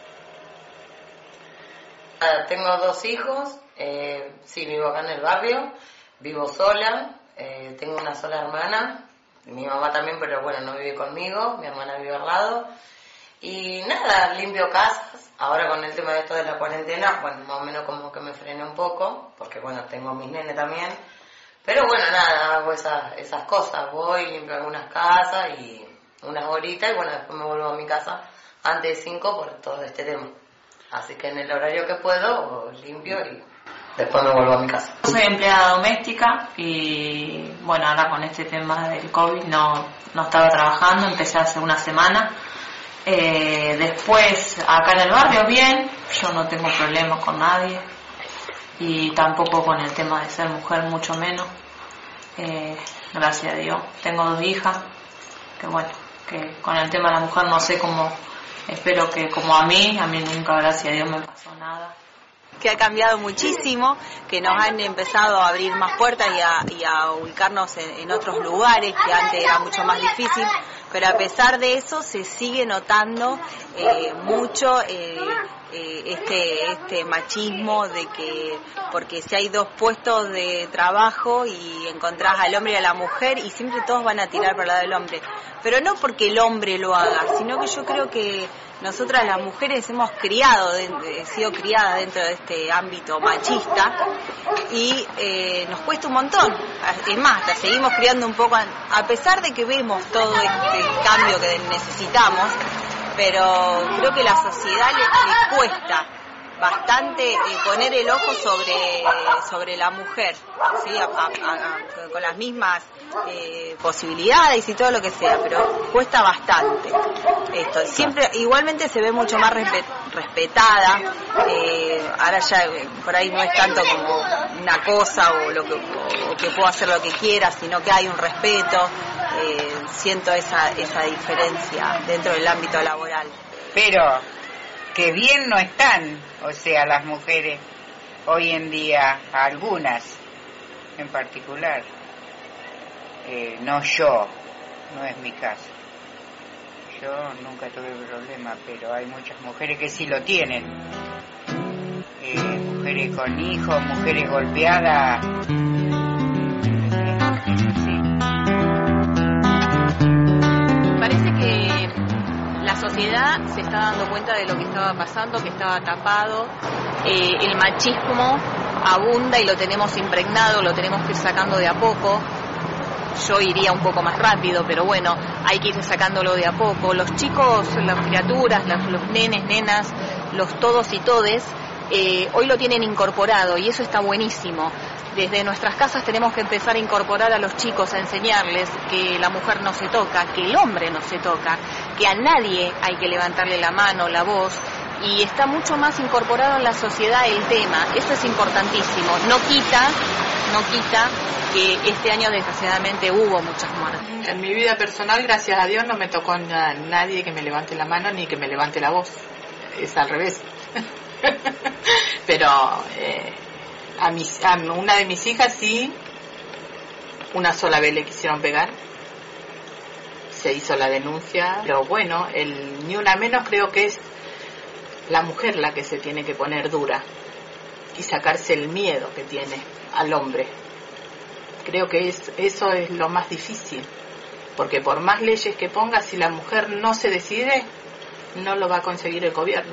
Speaker 11: Tengo dos hijos, eh, sí, vivo acá en el barrio, vivo sola, eh, tengo una sola hermana, mi mamá también, pero bueno, no vive conmigo, mi hermana vive al lado. Y nada, limpio casas. Ahora con el tema de esto de la cuarentena, bueno, más o menos como que me frené un poco, porque bueno, tengo mis nenes también. Pero bueno, nada, hago esas, esas cosas. Voy, limpio algunas casas y unas horitas y bueno, después me vuelvo a mi casa antes de cinco por todo este tema. Así que en el horario que puedo, limpio y después me vuelvo a mi casa.
Speaker 12: Soy empleada doméstica y bueno, ahora con este tema del COVID no, no estaba trabajando, empecé hace una semana. Eh, después acá en el barrio bien, yo no tengo problemas con nadie y tampoco con el tema de ser mujer, mucho menos. Eh, gracias a Dios. Tengo dos hijas, que bueno, que con el tema de la mujer no sé cómo, espero que como a mí, a mí nunca, gracias a Dios, me pasó nada.
Speaker 13: Que ha cambiado muchísimo, que nos han empezado a abrir más puertas y a, y a ubicarnos en, en otros lugares, que antes era mucho más difícil, pero a pesar de eso se sigue notando eh, mucho eh, eh, este, este machismo de que, porque si hay dos puestos de trabajo y encontrás al hombre y a la mujer y siempre todos van a tirar para el lado del hombre, pero no porque el hombre lo haga, sino que yo creo que nosotras las mujeres hemos criado, de, sido criadas dentro de este ámbito machista y eh, nos cuesta un montón. Es más, la seguimos criando un poco, a pesar de que vemos todo este cambio que necesitamos, pero creo que la sociedad le, le cuesta bastante eh, poner el ojo sobre, sobre la mujer, ¿sí? a, a, a, con las mismas eh, posibilidades y todo lo que sea, pero cuesta bastante esto. Siempre, igualmente se ve mucho más respe, respetada, eh, ahora ya eh, por ahí no es tanto como una cosa o, lo que, o, o que puedo hacer lo que quiera, sino que hay un respeto, eh, siento esa, esa diferencia dentro del ámbito laboral.
Speaker 14: Pero que bien no están, o sea, las mujeres hoy en día, algunas en particular, eh, no yo, no es mi caso. Yo nunca tuve problema, pero hay muchas mujeres que sí lo tienen. Eh, mujeres con hijos, mujeres golpeadas.
Speaker 9: Parece que la sociedad se está dando cuenta de lo que estaba pasando, que estaba tapado, eh, el machismo abunda y lo tenemos impregnado, lo tenemos que ir sacando de a poco. Yo iría un poco más rápido, pero bueno, hay que ir sacándolo de a poco. Los chicos, las criaturas, las, los nenes, nenas, los todos y todes, eh, hoy lo tienen incorporado y eso está buenísimo. Desde nuestras casas tenemos que empezar a incorporar a los chicos, a enseñarles que la mujer no se toca, que el hombre no se toca, que a nadie hay que levantarle la mano, la voz, y está mucho más incorporado en la sociedad el tema. Eso es importantísimo. No quita, no quita que este año desgraciadamente hubo muchas muertes.
Speaker 10: En mi vida personal, gracias a Dios, no me tocó a nadie que me levante la mano ni que me levante la voz. Es al revés. Pero eh, a, mis, a una de mis hijas sí, una sola vez le quisieron pegar. Se hizo la denuncia, pero bueno, el ni una menos creo que es la mujer la que se tiene que poner dura y sacarse el miedo que tiene al hombre. Creo que es, eso es lo más difícil, porque por más leyes que ponga, si la mujer no se decide, no lo va a conseguir el gobierno.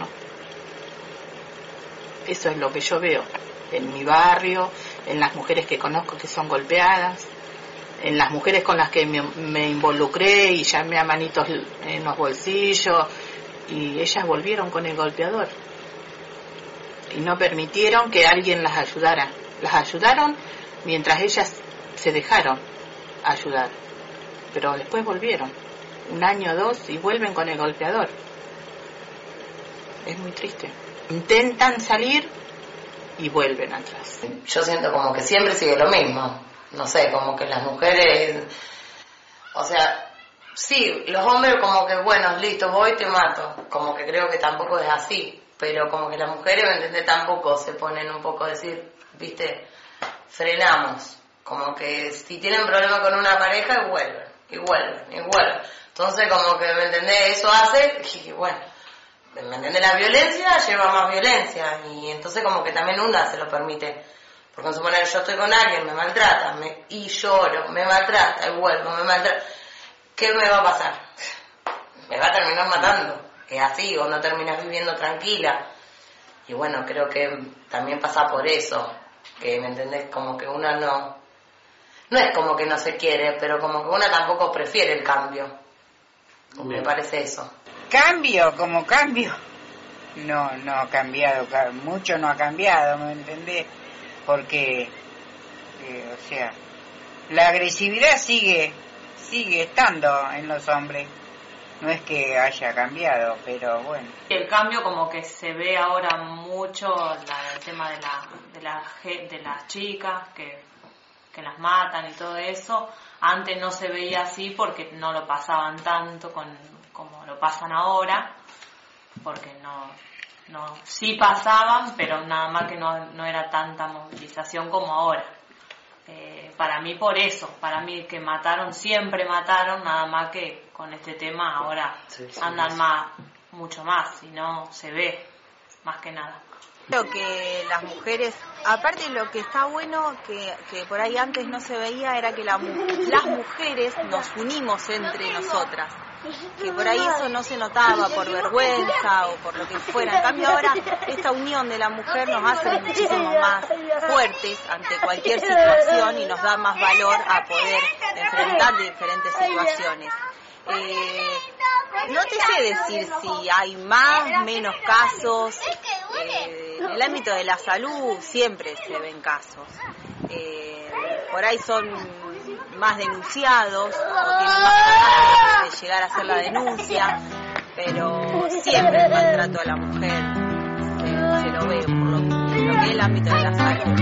Speaker 10: Eso es lo que yo veo en mi barrio, en las mujeres que conozco que son golpeadas, en las mujeres con las que me, me involucré y llamé a manitos en los bolsillos, y ellas volvieron con el golpeador y no permitieron que alguien las ayudara. Las ayudaron mientras ellas se dejaron ayudar, pero después volvieron un año o dos y vuelven con el golpeador. Es muy triste. Intentan salir y vuelven atrás.
Speaker 11: Yo siento como que siempre sigue lo mismo, no sé, como que las mujeres, o sea, sí, los hombres como que, bueno, listo, voy y te mato, como que creo que tampoco es así, pero como que las mujeres, ¿me entendés? Tampoco se ponen un poco a decir, viste, frenamos, como que si tienen problema con una pareja, y vuelven, y vuelven, y vuelven. Entonces como que, ¿me entendés? Eso hace, y bueno, ¿me entendés? La violencia lleva más violencia, y entonces como que también una se lo permite. Porque suponer, yo estoy con alguien, me maltrata, me, y lloro, me maltrata, y vuelvo, me maltrata. ¿Qué me va a pasar? Me va a terminar matando, es así, o no terminas viviendo tranquila. Y bueno, creo que también pasa por eso, que, ¿me entendés? Como que una no, no es como que no se quiere, pero como que una tampoco prefiere el cambio. Me parece eso.
Speaker 14: ¿Cambio? ¿Como cambio? No, no ha cambiado, mucho no ha cambiado, ¿me entendés? porque, eh, o sea, la agresividad sigue, sigue estando en los hombres. No es que haya cambiado, pero bueno.
Speaker 12: El cambio como que se ve ahora mucho, la, el tema de, la, de, la, de las chicas que, que las matan y todo eso. Antes no se veía así porque no lo pasaban tanto con, como lo pasan ahora, porque no, no sí pasaban, pero nada más que no, no era tanta movilización como ahora. Eh, para mí por eso, para mí que mataron, siempre mataron, nada más que con este tema ahora sí, sí, andan sí. más, mucho más, y no se ve, más que nada.
Speaker 13: Creo que las mujeres, aparte lo que está bueno, que, que por ahí antes no se veía, era que la, las mujeres nos unimos entre nosotras. Que por ahí eso no se notaba por vergüenza o por lo que fuera. En cambio ahora esta unión de la mujer nos hace muchísimo más fuertes ante cualquier situación y nos da más valor a poder enfrentar diferentes situaciones. Eh, no te sé decir si hay más, menos casos. Eh, en el ámbito de la salud siempre se ven casos. Eh, por ahí son más denunciados o tienen más ganas de llegar a hacer la denuncia, pero siempre el maltrato a la mujer se, se lo ve por lo, lo que es el ámbito de la salud.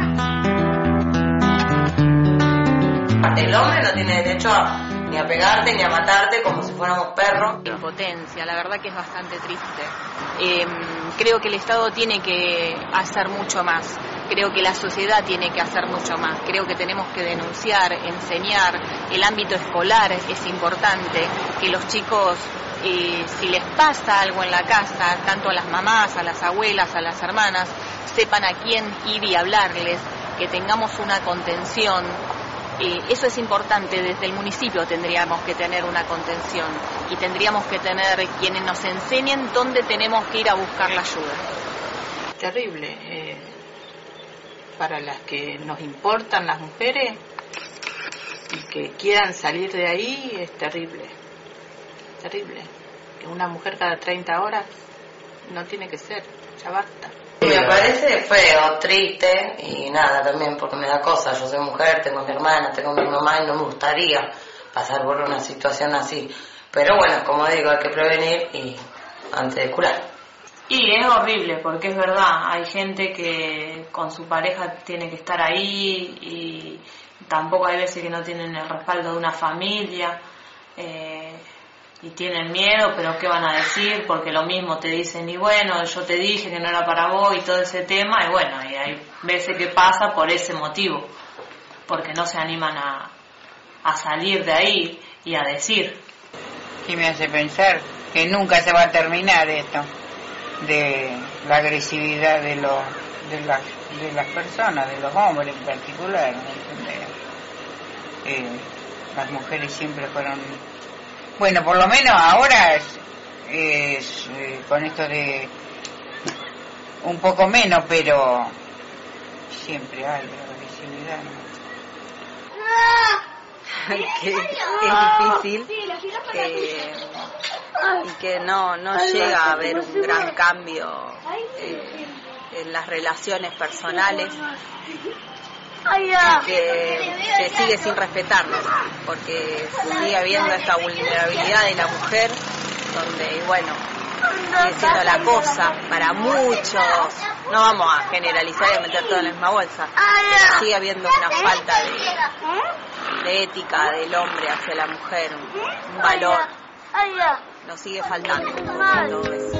Speaker 11: El hombre no tiene derecho a, ni a pegarte ni a matarte como si fuéramos perros.
Speaker 9: Impotencia, la verdad que es bastante triste. Eh, creo que el Estado tiene que hacer mucho más. Creo que la sociedad tiene que hacer mucho más. Creo que tenemos que denunciar, enseñar. El ámbito escolar es importante. Que los chicos, eh, si les pasa algo en la casa, tanto a las mamás, a las abuelas, a las hermanas, sepan a quién ir y hablarles. Que tengamos una contención. Eh, eso es importante. Desde el municipio tendríamos que tener una contención. Y tendríamos que tener quienes nos enseñen dónde tenemos que ir a buscar la ayuda.
Speaker 10: Terrible. Eh... para las que nos importan las mujeres y que quieran salir de ahí, es terrible, terrible. Que una mujer cada treinta horas no tiene que ser, ya basta.
Speaker 11: Me parece feo, triste y nada también porque me da cosa. Yo soy mujer, tengo a mi hermana, tengo a mi mamá y no me gustaría pasar por una situación así. Pero bueno, como digo, hay que prevenir y antes de curar.
Speaker 12: Y es horrible, porque es verdad, hay gente que con su pareja tiene que estar ahí y tampoco hay veces que no tienen el respaldo de una familia eh, y tienen miedo, pero ¿qué van a decir? Porque lo mismo te dicen, y bueno, yo te dije que no era para vos y todo ese tema, y bueno, y hay veces que pasa por ese motivo, porque no se animan a, a salir de ahí y a decir.
Speaker 14: Y me hace pensar que nunca se va a terminar esto de la agresividad de los de las de las personas, de los hombres en particular, eh, las mujeres siempre fueron, bueno, por lo menos ahora es, es eh, con esto de un poco menos, pero siempre hay agresividad,
Speaker 13: ¿no? que es difícil que y que no no llega a haber un gran cambio eh, en las relaciones personales y que se sigue sin respetarnos porque sigue habiendo esta vulnerabilidad de la mujer donde bueno sigue siendo la cosa para muchos, no vamos a generalizar y meter todo en la misma bolsa, pero sigue habiendo una falta de, de ética del hombre hacia la mujer, un, un valor. Nos sigue faltando un poco todo eso.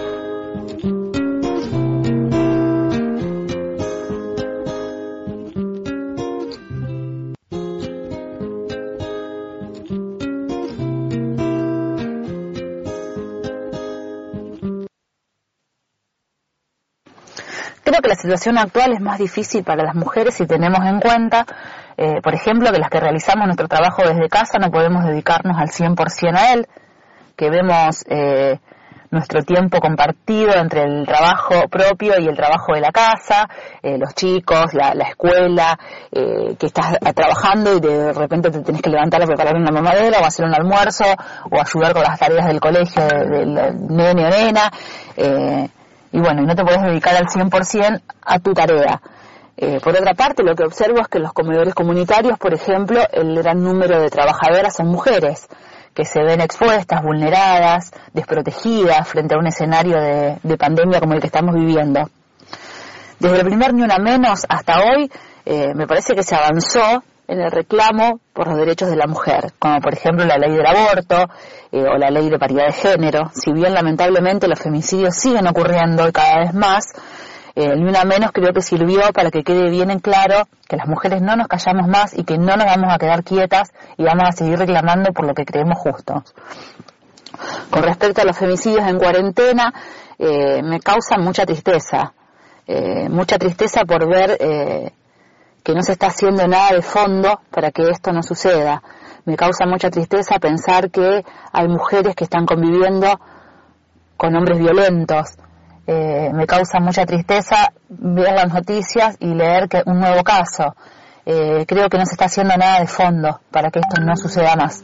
Speaker 15: Creo que la situación actual es más difícil para las mujeres si tenemos en cuenta, eh, por ejemplo, que las que realizamos nuestro trabajo desde casa no podemos dedicarnos al cien por ciento a él, que vemos eh, nuestro tiempo compartido entre el trabajo propio y el trabajo de la casa, eh, los chicos, la, la escuela, eh, que estás trabajando y de repente te tenés que levantar a preparar una mamadera o hacer un almuerzo o ayudar con las tareas del colegio del de, de nene o nena, eh, y bueno, y no te podés dedicar al cien por ciento a tu tarea. Eh, por otra parte, lo que observo es que en los comedores comunitarios, por ejemplo, el gran número de trabajadoras son mujeres, que se ven expuestas, vulneradas, desprotegidas frente a un escenario de, de pandemia como el que estamos viviendo. Desde el primer Ni Una Menos hasta hoy, eh, me parece que se avanzó en el reclamo por los derechos de la mujer, como por ejemplo la ley del aborto eh, o la ley de paridad de género. Si bien lamentablemente los femicidios siguen ocurriendo y cada vez más, eh, Ni Una Menos creo que sirvió para que quede bien en claro que las mujeres no nos callamos más y que no nos vamos a quedar quietas y vamos a seguir reclamando por lo que creemos justo. Con respecto a los femicidios en cuarentena, eh, me causa mucha tristeza, eh, mucha tristeza por ver eh, que no se está haciendo nada de fondo para que esto no suceda. Me causa mucha tristeza pensar que hay mujeres que están conviviendo con hombres violentos. Eh, me causa mucha tristeza ver las noticias y leer que un nuevo caso. Eh, creo que no se está haciendo nada de fondo para que esto no suceda más.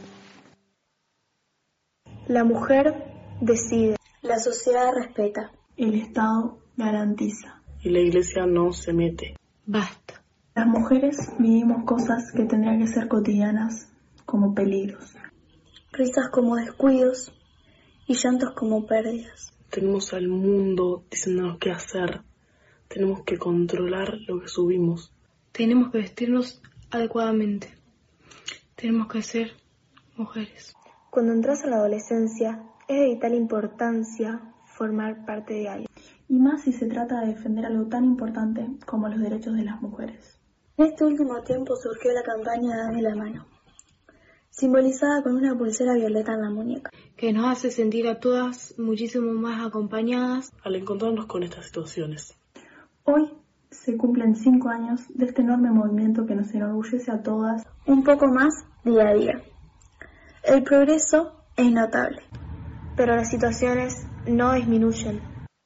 Speaker 16: La mujer decide.
Speaker 17: La sociedad respeta.
Speaker 16: El Estado garantiza.
Speaker 18: Y la Iglesia no se mete.
Speaker 16: Basta. Las mujeres vivimos cosas que tendrían que ser cotidianas, como peligros.
Speaker 17: Risas como descuidos y llantos como pérdidas.
Speaker 18: Tenemos al mundo diciéndonos qué hacer. Tenemos que controlar lo que subimos.
Speaker 16: Tenemos que vestirnos adecuadamente. Tenemos que ser mujeres.
Speaker 17: Cuando entras a la adolescencia, es de vital importancia formar parte de algo.
Speaker 16: Y más si se trata de defender algo tan importante como los derechos de las mujeres.
Speaker 17: En este último tiempo surgió la campaña Dame la Mano, simbolizada con una pulsera violeta en la muñeca,
Speaker 16: que nos hace sentir a todas muchísimo más acompañadas
Speaker 18: al encontrarnos con estas situaciones.
Speaker 16: Hoy se cumplen cinco años de este enorme movimiento que nos enorgullece a todas
Speaker 17: un poco más día a día. El progreso es notable, pero las situaciones no disminuyen.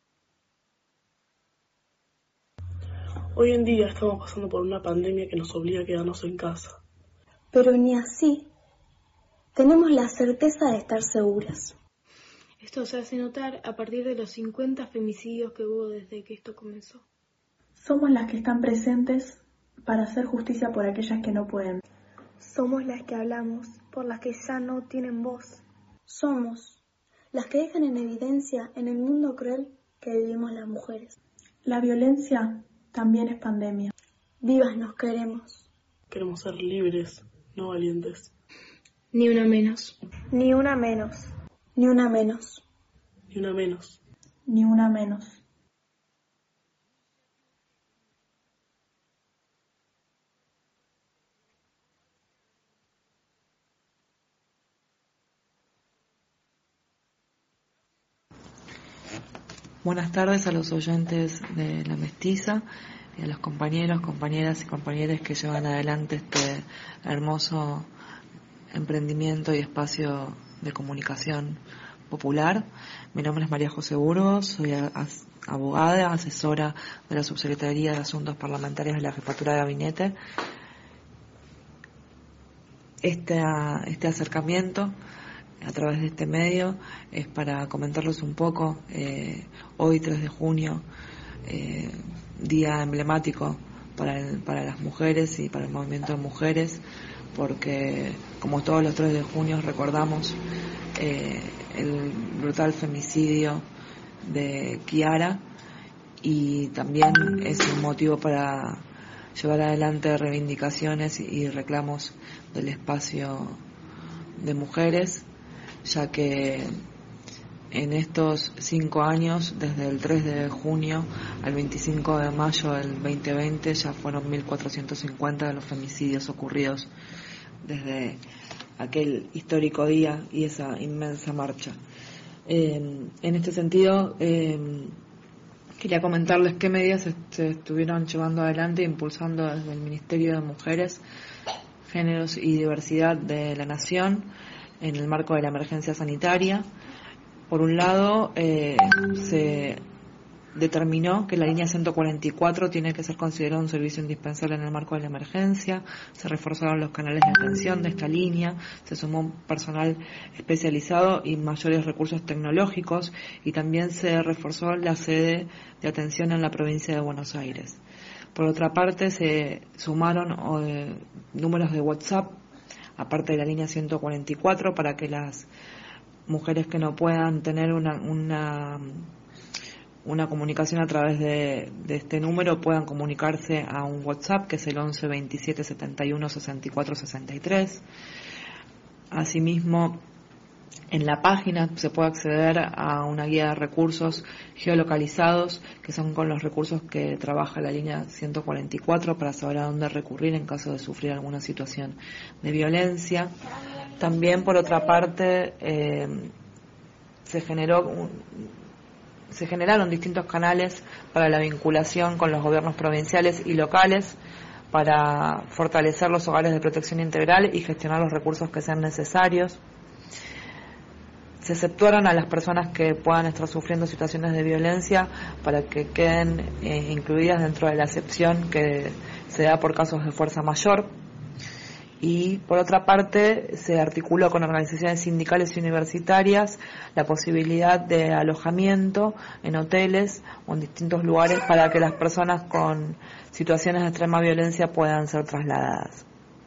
Speaker 18: Hoy en día estamos pasando por una pandemia que nos obliga a quedarnos en casa.
Speaker 17: Pero ni así tenemos la certeza de estar seguras.
Speaker 16: Esto se hace notar a partir de los cincuenta femicidios que hubo desde que esto comenzó. Somos las que están presentes para hacer justicia por aquellas que no pueden.
Speaker 17: Somos las que hablamos por las que ya no tienen voz. Somos las que dejan en evidencia en el mundo cruel que vivimos las mujeres.
Speaker 16: La violencia también es pandemia.
Speaker 17: Vivas nos queremos.
Speaker 18: Queremos ser libres, no valientes.
Speaker 16: Ni una menos.
Speaker 17: Ni una menos. Ni una menos.
Speaker 18: Ni una menos.
Speaker 16: Ni una menos.
Speaker 19: Buenas tardes a los oyentes de La Mestiza y a los compañeros, compañeras y compañeros que llevan adelante este hermoso emprendimiento y espacio de comunicación popular. Mi nombre es María José Burgos, soy abogada, asesora de la Subsecretaría de Asuntos Parlamentarios de la Jefatura de Gabinete. Este, este acercamiento a través de este medio es para comentarles un poco, eh, hoy tres de junio, eh, día emblemático para, el, para las mujeres y para el movimiento de mujeres, porque como todos los tres de junio recordamos eh, el brutal femicidio de Kiara, y también es un motivo para llevar adelante reivindicaciones y reclamos del espacio de mujeres, ya que en estos cinco años, desde el tres de junio al veinticinco de mayo del veinte veinte, ya fueron mil cuatrocientos cincuenta de los femicidios ocurridos desde aquel histórico día y esa inmensa marcha. Eh, en este sentido, eh, quería comentarles qué medidas se, se estuvieron llevando adelante e impulsando desde el Ministerio de Mujeres, Géneros y Diversidad de la Nación en el marco de la emergencia sanitaria. Por un lado, eh, se determinó que la línea ciento cuarenta y cuatro tiene que ser considerado un servicio indispensable en el marco de la emergencia. Se reforzaron los canales de atención de esta línea, se sumó personal especializado y mayores recursos tecnológicos, y también se reforzó la sede de atención en la provincia de Buenos Aires. Por otra parte, se sumaron eh, números de WhatsApp, aparte de la línea ciento cuarenta y cuatro, para que las mujeres que no puedan tener una, una, una comunicación a través de, de este número puedan comunicarse a un WhatsApp, que es el once veintisiete setenta y uno sesenta y cuatro sesenta y tres. Asimismo, en la página se puede acceder a una guía de recursos geolocalizados, que son con los recursos que trabaja la línea ciento cuarenta y cuatro para saber a dónde recurrir en caso de sufrir alguna situación de violencia. También, por otra parte, eh, se generó un, se generaron distintos canales para la vinculación con los gobiernos provinciales y locales para fortalecer los hogares de protección integral y gestionar los recursos que sean necesarios. Se exceptuaron a las personas que puedan estar sufriendo situaciones de violencia para que queden eh, incluidas dentro de la excepción que se da por casos de fuerza mayor. Y por otra parte, se articuló con organizaciones sindicales y universitarias la posibilidad de alojamiento en hoteles o en distintos lugares para que las personas con situaciones de extrema violencia puedan ser trasladadas.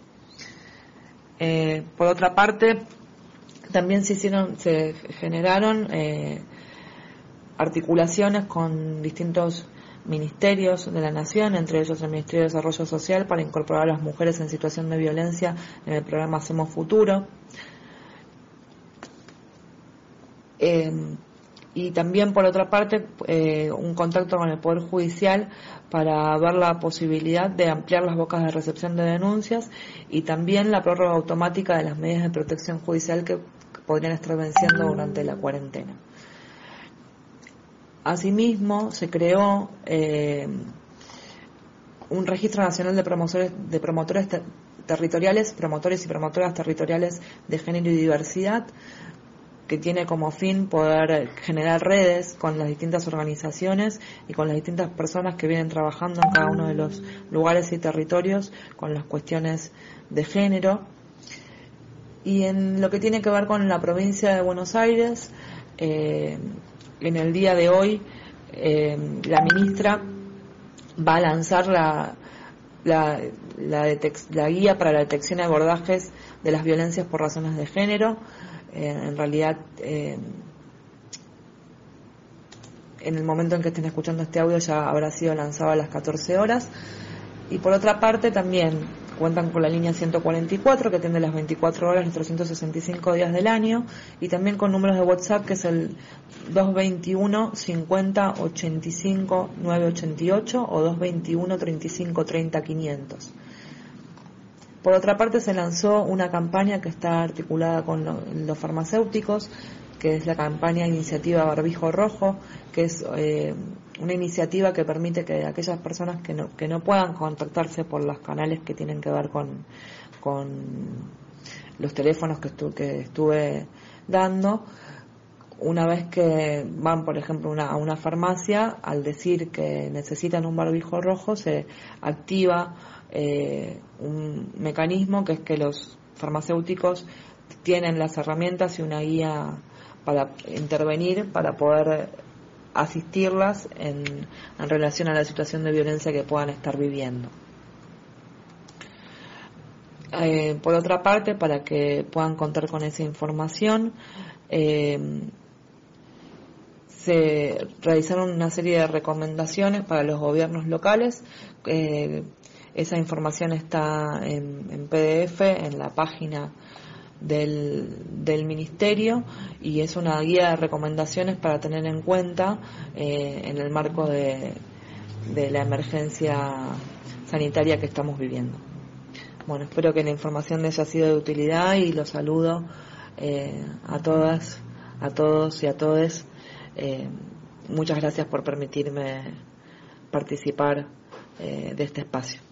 Speaker 19: Eh, por otra parte, también se hicieron, se generaron eh, articulaciones con distintos ministerios de la Nación, entre ellos el Ministerio de Desarrollo Social, para incorporar a las mujeres en situación de violencia en el programa Hacemos Futuro. Eh, y también, por otra parte, eh, un contacto con el Poder Judicial para ver la posibilidad de ampliar las bocas de recepción de denuncias y también la prórroga automática de las medidas de protección judicial que podrían estar venciendo durante la cuarentena. Asimismo, se creó eh, un registro nacional de promotores, de promotores ter- territoriales, promotores y promotoras territoriales de género y diversidad, que tiene como fin poder generar redes con las distintas organizaciones y con las distintas personas que vienen trabajando en cada uno de los lugares y territorios con las cuestiones de género. Y en lo que tiene que ver con la provincia de Buenos Aires, eh, en el día de hoy eh, la ministra va a lanzar la, la, la, detec- la guía para la detección y abordajes de las violencias por razones de género. Eh, en realidad, eh, en el momento en que estén escuchando este audio ya habrá sido lanzado a las catorce horas. Y por otra parte también cuentan con la línea ciento cuarenta y cuatro, que atiende las veinticuatro horas, los trescientos sesenta y cinco días del año, y también con números de WhatsApp, que es el dos veintiuno cincuenta ochenta y cinco novecientos ochenta y ocho o dos veintiuno treinta y cinco treinta quinientos. Por otra parte, se lanzó una campaña que está articulada con lo, los farmacéuticos, que es la campaña Iniciativa Barbijo Rojo, que es eh, una iniciativa que permite que aquellas personas que no, que no puedan contactarse por los canales que tienen que ver con, con los teléfonos que, estu, que estuve dando, una vez que van, por ejemplo, una, a una farmacia, al decir que necesitan un barbijo rojo, se activa eh, un mecanismo que es que los farmacéuticos tienen las herramientas y una guía para intervenir, para poder asistirlas en, en relación a la situación de violencia que puedan estar viviendo. Eh, por otra parte, para que puedan contar con esa información, eh, se realizaron una serie de recomendaciones para los gobiernos locales. Eh, esa información está en, en P D F en la página del, del Ministerio, y es una guía de recomendaciones para tener en cuenta eh, en el marco de, de la emergencia sanitaria que estamos viviendo. Bueno, espero que la información les haya sido de utilidad y los saludo eh, a todas, a todos y a todes. Eh, muchas gracias por permitirme participar eh, de este espacio.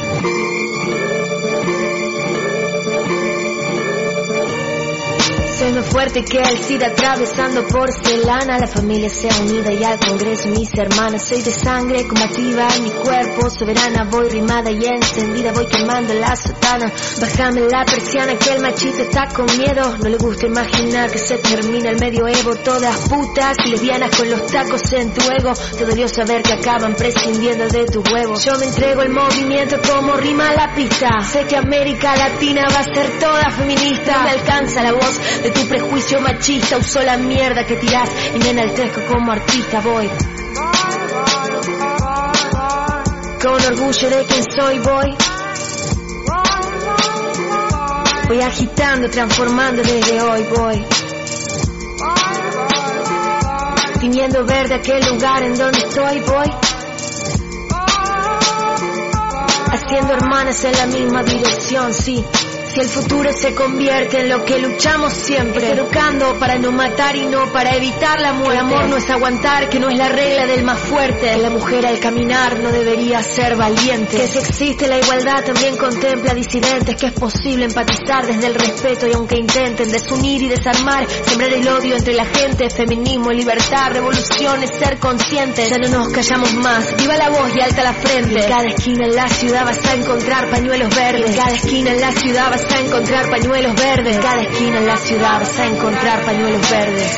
Speaker 20: Se más fuerte que el SIDA atravesando porcelana. La familia sea unida y al Congreso mis hermanas. Soy de sangre combativa en mi cuerpo, soberana voy rimada y encendida, voy quemando la sotana. Bájame la persiana que el machito está con miedo. No le gusta imaginar que se termina el medioevo. Todas putas y lesbianas con los tacos en tu ego. Te dolió saber que acaban prescindiendo de tus huevos. Yo me entrego el movimiento como rima la pista. Sé que América Latina va a ser toda feminista. No me alcanza la voz de tu prejuicio machista. Uso la mierda que tirás y me enaltezco como artista. Voy con orgullo de quien soy, voy Voy agitando, transformando desde hoy, voy tiñendo verde aquel lugar en donde estoy, voy haciendo hermanas en la misma dirección, sí. Si el futuro se convierte en lo que luchamos siempre, educando para no matar y no para evitar la muerte. El amor no es aguantar, que no es la regla del más fuerte. Que la mujer al caminar no debería ser valiente. Que si existe la igualdad también contempla disidentes. Que es posible empatizar desde el respeto y aunque intenten desunir y desarmar, sembrar el odio entre la gente. Feminismo, libertad, revolución es ser conscientes. Ya no nos callamos más, viva la voz y alta la frente. En cada esquina en la ciudad vas a encontrar pañuelos verdes. En cada esquina en la ciudad vas a encontrar pañuelos verdes. En cada esquina en la ciudad vas a encontrar pañuelos verdes.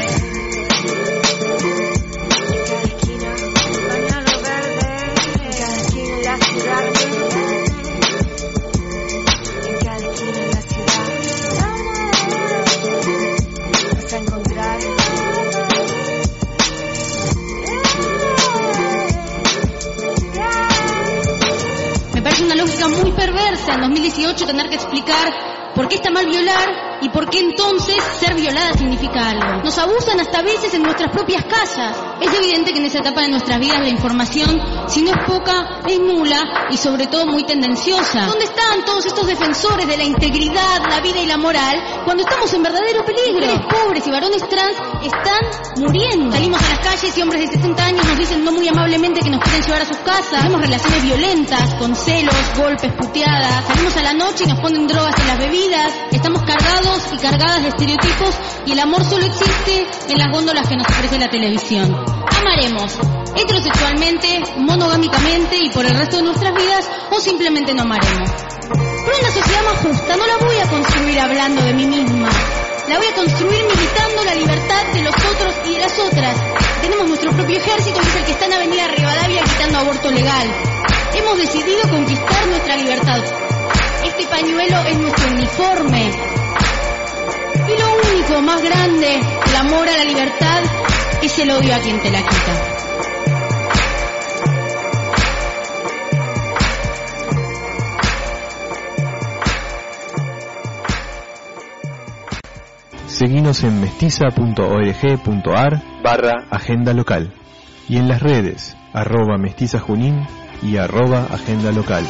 Speaker 21: Muy perversa en dos mil dieciocho tener que explicar por qué está mal violar y por qué entonces ser violada significa algo. Nos abusan hasta a veces en nuestras propias casas. Es evidente que en esa etapa de nuestras vidas la información, si no es poca, es nula y sobre todo muy tendenciosa. ¿Dónde están todos estos defensores de la integridad, la vida y la moral cuando estamos en verdadero peligro? Mujeres pobres y varones trans están muriendo. Salimos a las calles y hombres de sesenta años nos dicen no muy amablemente que nos quieren llevar a sus casas. Tenemos relaciones violentas, con celos, golpes, puteadas. Salimos a la noche y nos ponen drogas en las bebidas. Estamos cargados y cargadas de estereotipos y el amor solo existe en las góndolas que nos ofrece la televisión. Amaremos heterosexualmente, monogámicamente y por el resto de nuestras vidas o simplemente no amaremos. Pero una sociedad más justa no la voy a construir hablando de mí misma. La voy a construir militando la libertad de los otros y de las otras. Tenemos nuestro propio ejército, que es el que está en Avenida Rivadavia gritando aborto legal. Hemos decidido conquistar nuestra libertad. Este pañuelo es nuestro uniforme. Y lo único más grande, el amor a la libertad, es el odio a quien te la quita.
Speaker 1: Seguinos en mestiza punto org punto ar barra agenda local y en las redes arroba mestizajunín y arroba agenda local.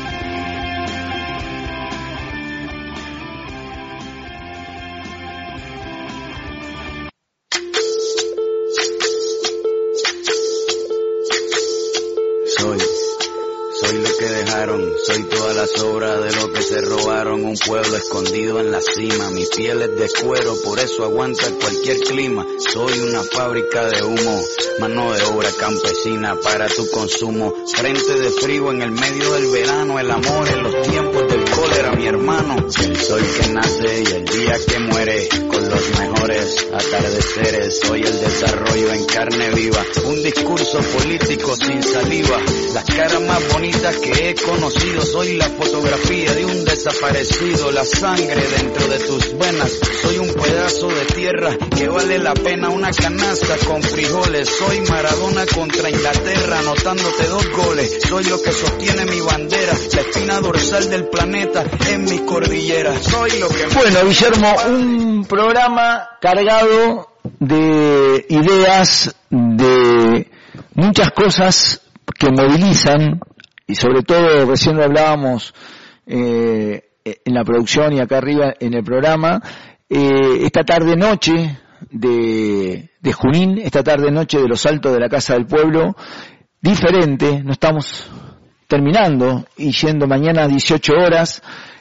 Speaker 5: Soy, soy lo que dejaron, soy toda la sobra de lo que se robaron, un pueblo escondido en la cima, mi piel es de cuero, por eso aguanta cualquier clima, soy una fábrica de humo, mano de obra campesina para tu consumo, frente de frío en el medio del verano, el amor en los tiempos del cólera, mi hermano, el sol que nace y el día que muere, con los mejores atardeceres, soy el desarrollo en carne viva, un discurso político sin saliva, las caras más bonitas que he conocido, soy la fotografía de un desaparecido, la sangre dentro de tus venas, soy un pedazo de tierra que vale la pena una canasta con frijoles, soy Maradona contra Inglaterra, anotándote dos goles, soy lo que sostiene mi bandera, la espina dorsal del planeta en mi cordillera, soy lo que...
Speaker 3: Bueno, Guillermo, un programa cargado de ideas, de muchas cosas que movilizan, y sobre todo recién lo hablábamos eh, en la producción y acá arriba en el programa, eh, esta tarde-noche de, de Junín, esta tarde-noche de los Altos de la Casa del Pueblo, diferente, no estamos terminando y yendo mañana a dieciocho horas,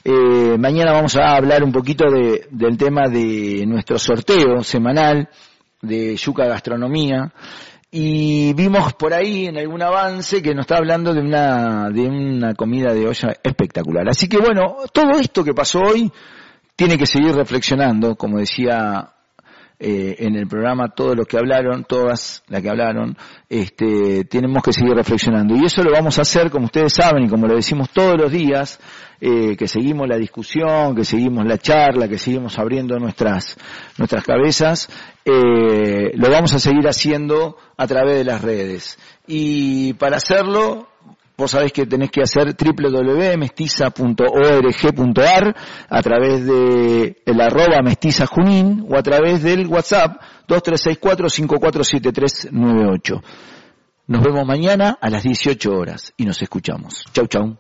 Speaker 3: Eh, mañana vamos a hablar un poquito de, del tema de nuestro sorteo semanal de Yuca Gastronomía. Y vimos por ahí en algún avance que nos está hablando de una, de una comida de olla espectacular. Así que bueno, todo esto que pasó hoy tiene que seguir reflexionando, como decía eh, en el programa, todos los que hablaron, todas las que hablaron, este, tenemos que seguir reflexionando. Y eso lo vamos a hacer, como ustedes saben, y como lo decimos todos los días, eh, que seguimos la discusión, que seguimos la charla, que seguimos abriendo nuestras, nuestras cabezas, eh, lo vamos a seguir haciendo a través de las redes. Y para hacerlo, vos sabés que tenés que hacer doble u doble u doble u punto mestiza punto org punto a r a través de el arroba mestiza junín o a través del WhatsApp dos tres seis cuatro cinco cuatro siete tres nueve ocho. Nos vemos mañana a las dieciocho horas y nos escuchamos. Chau, chau.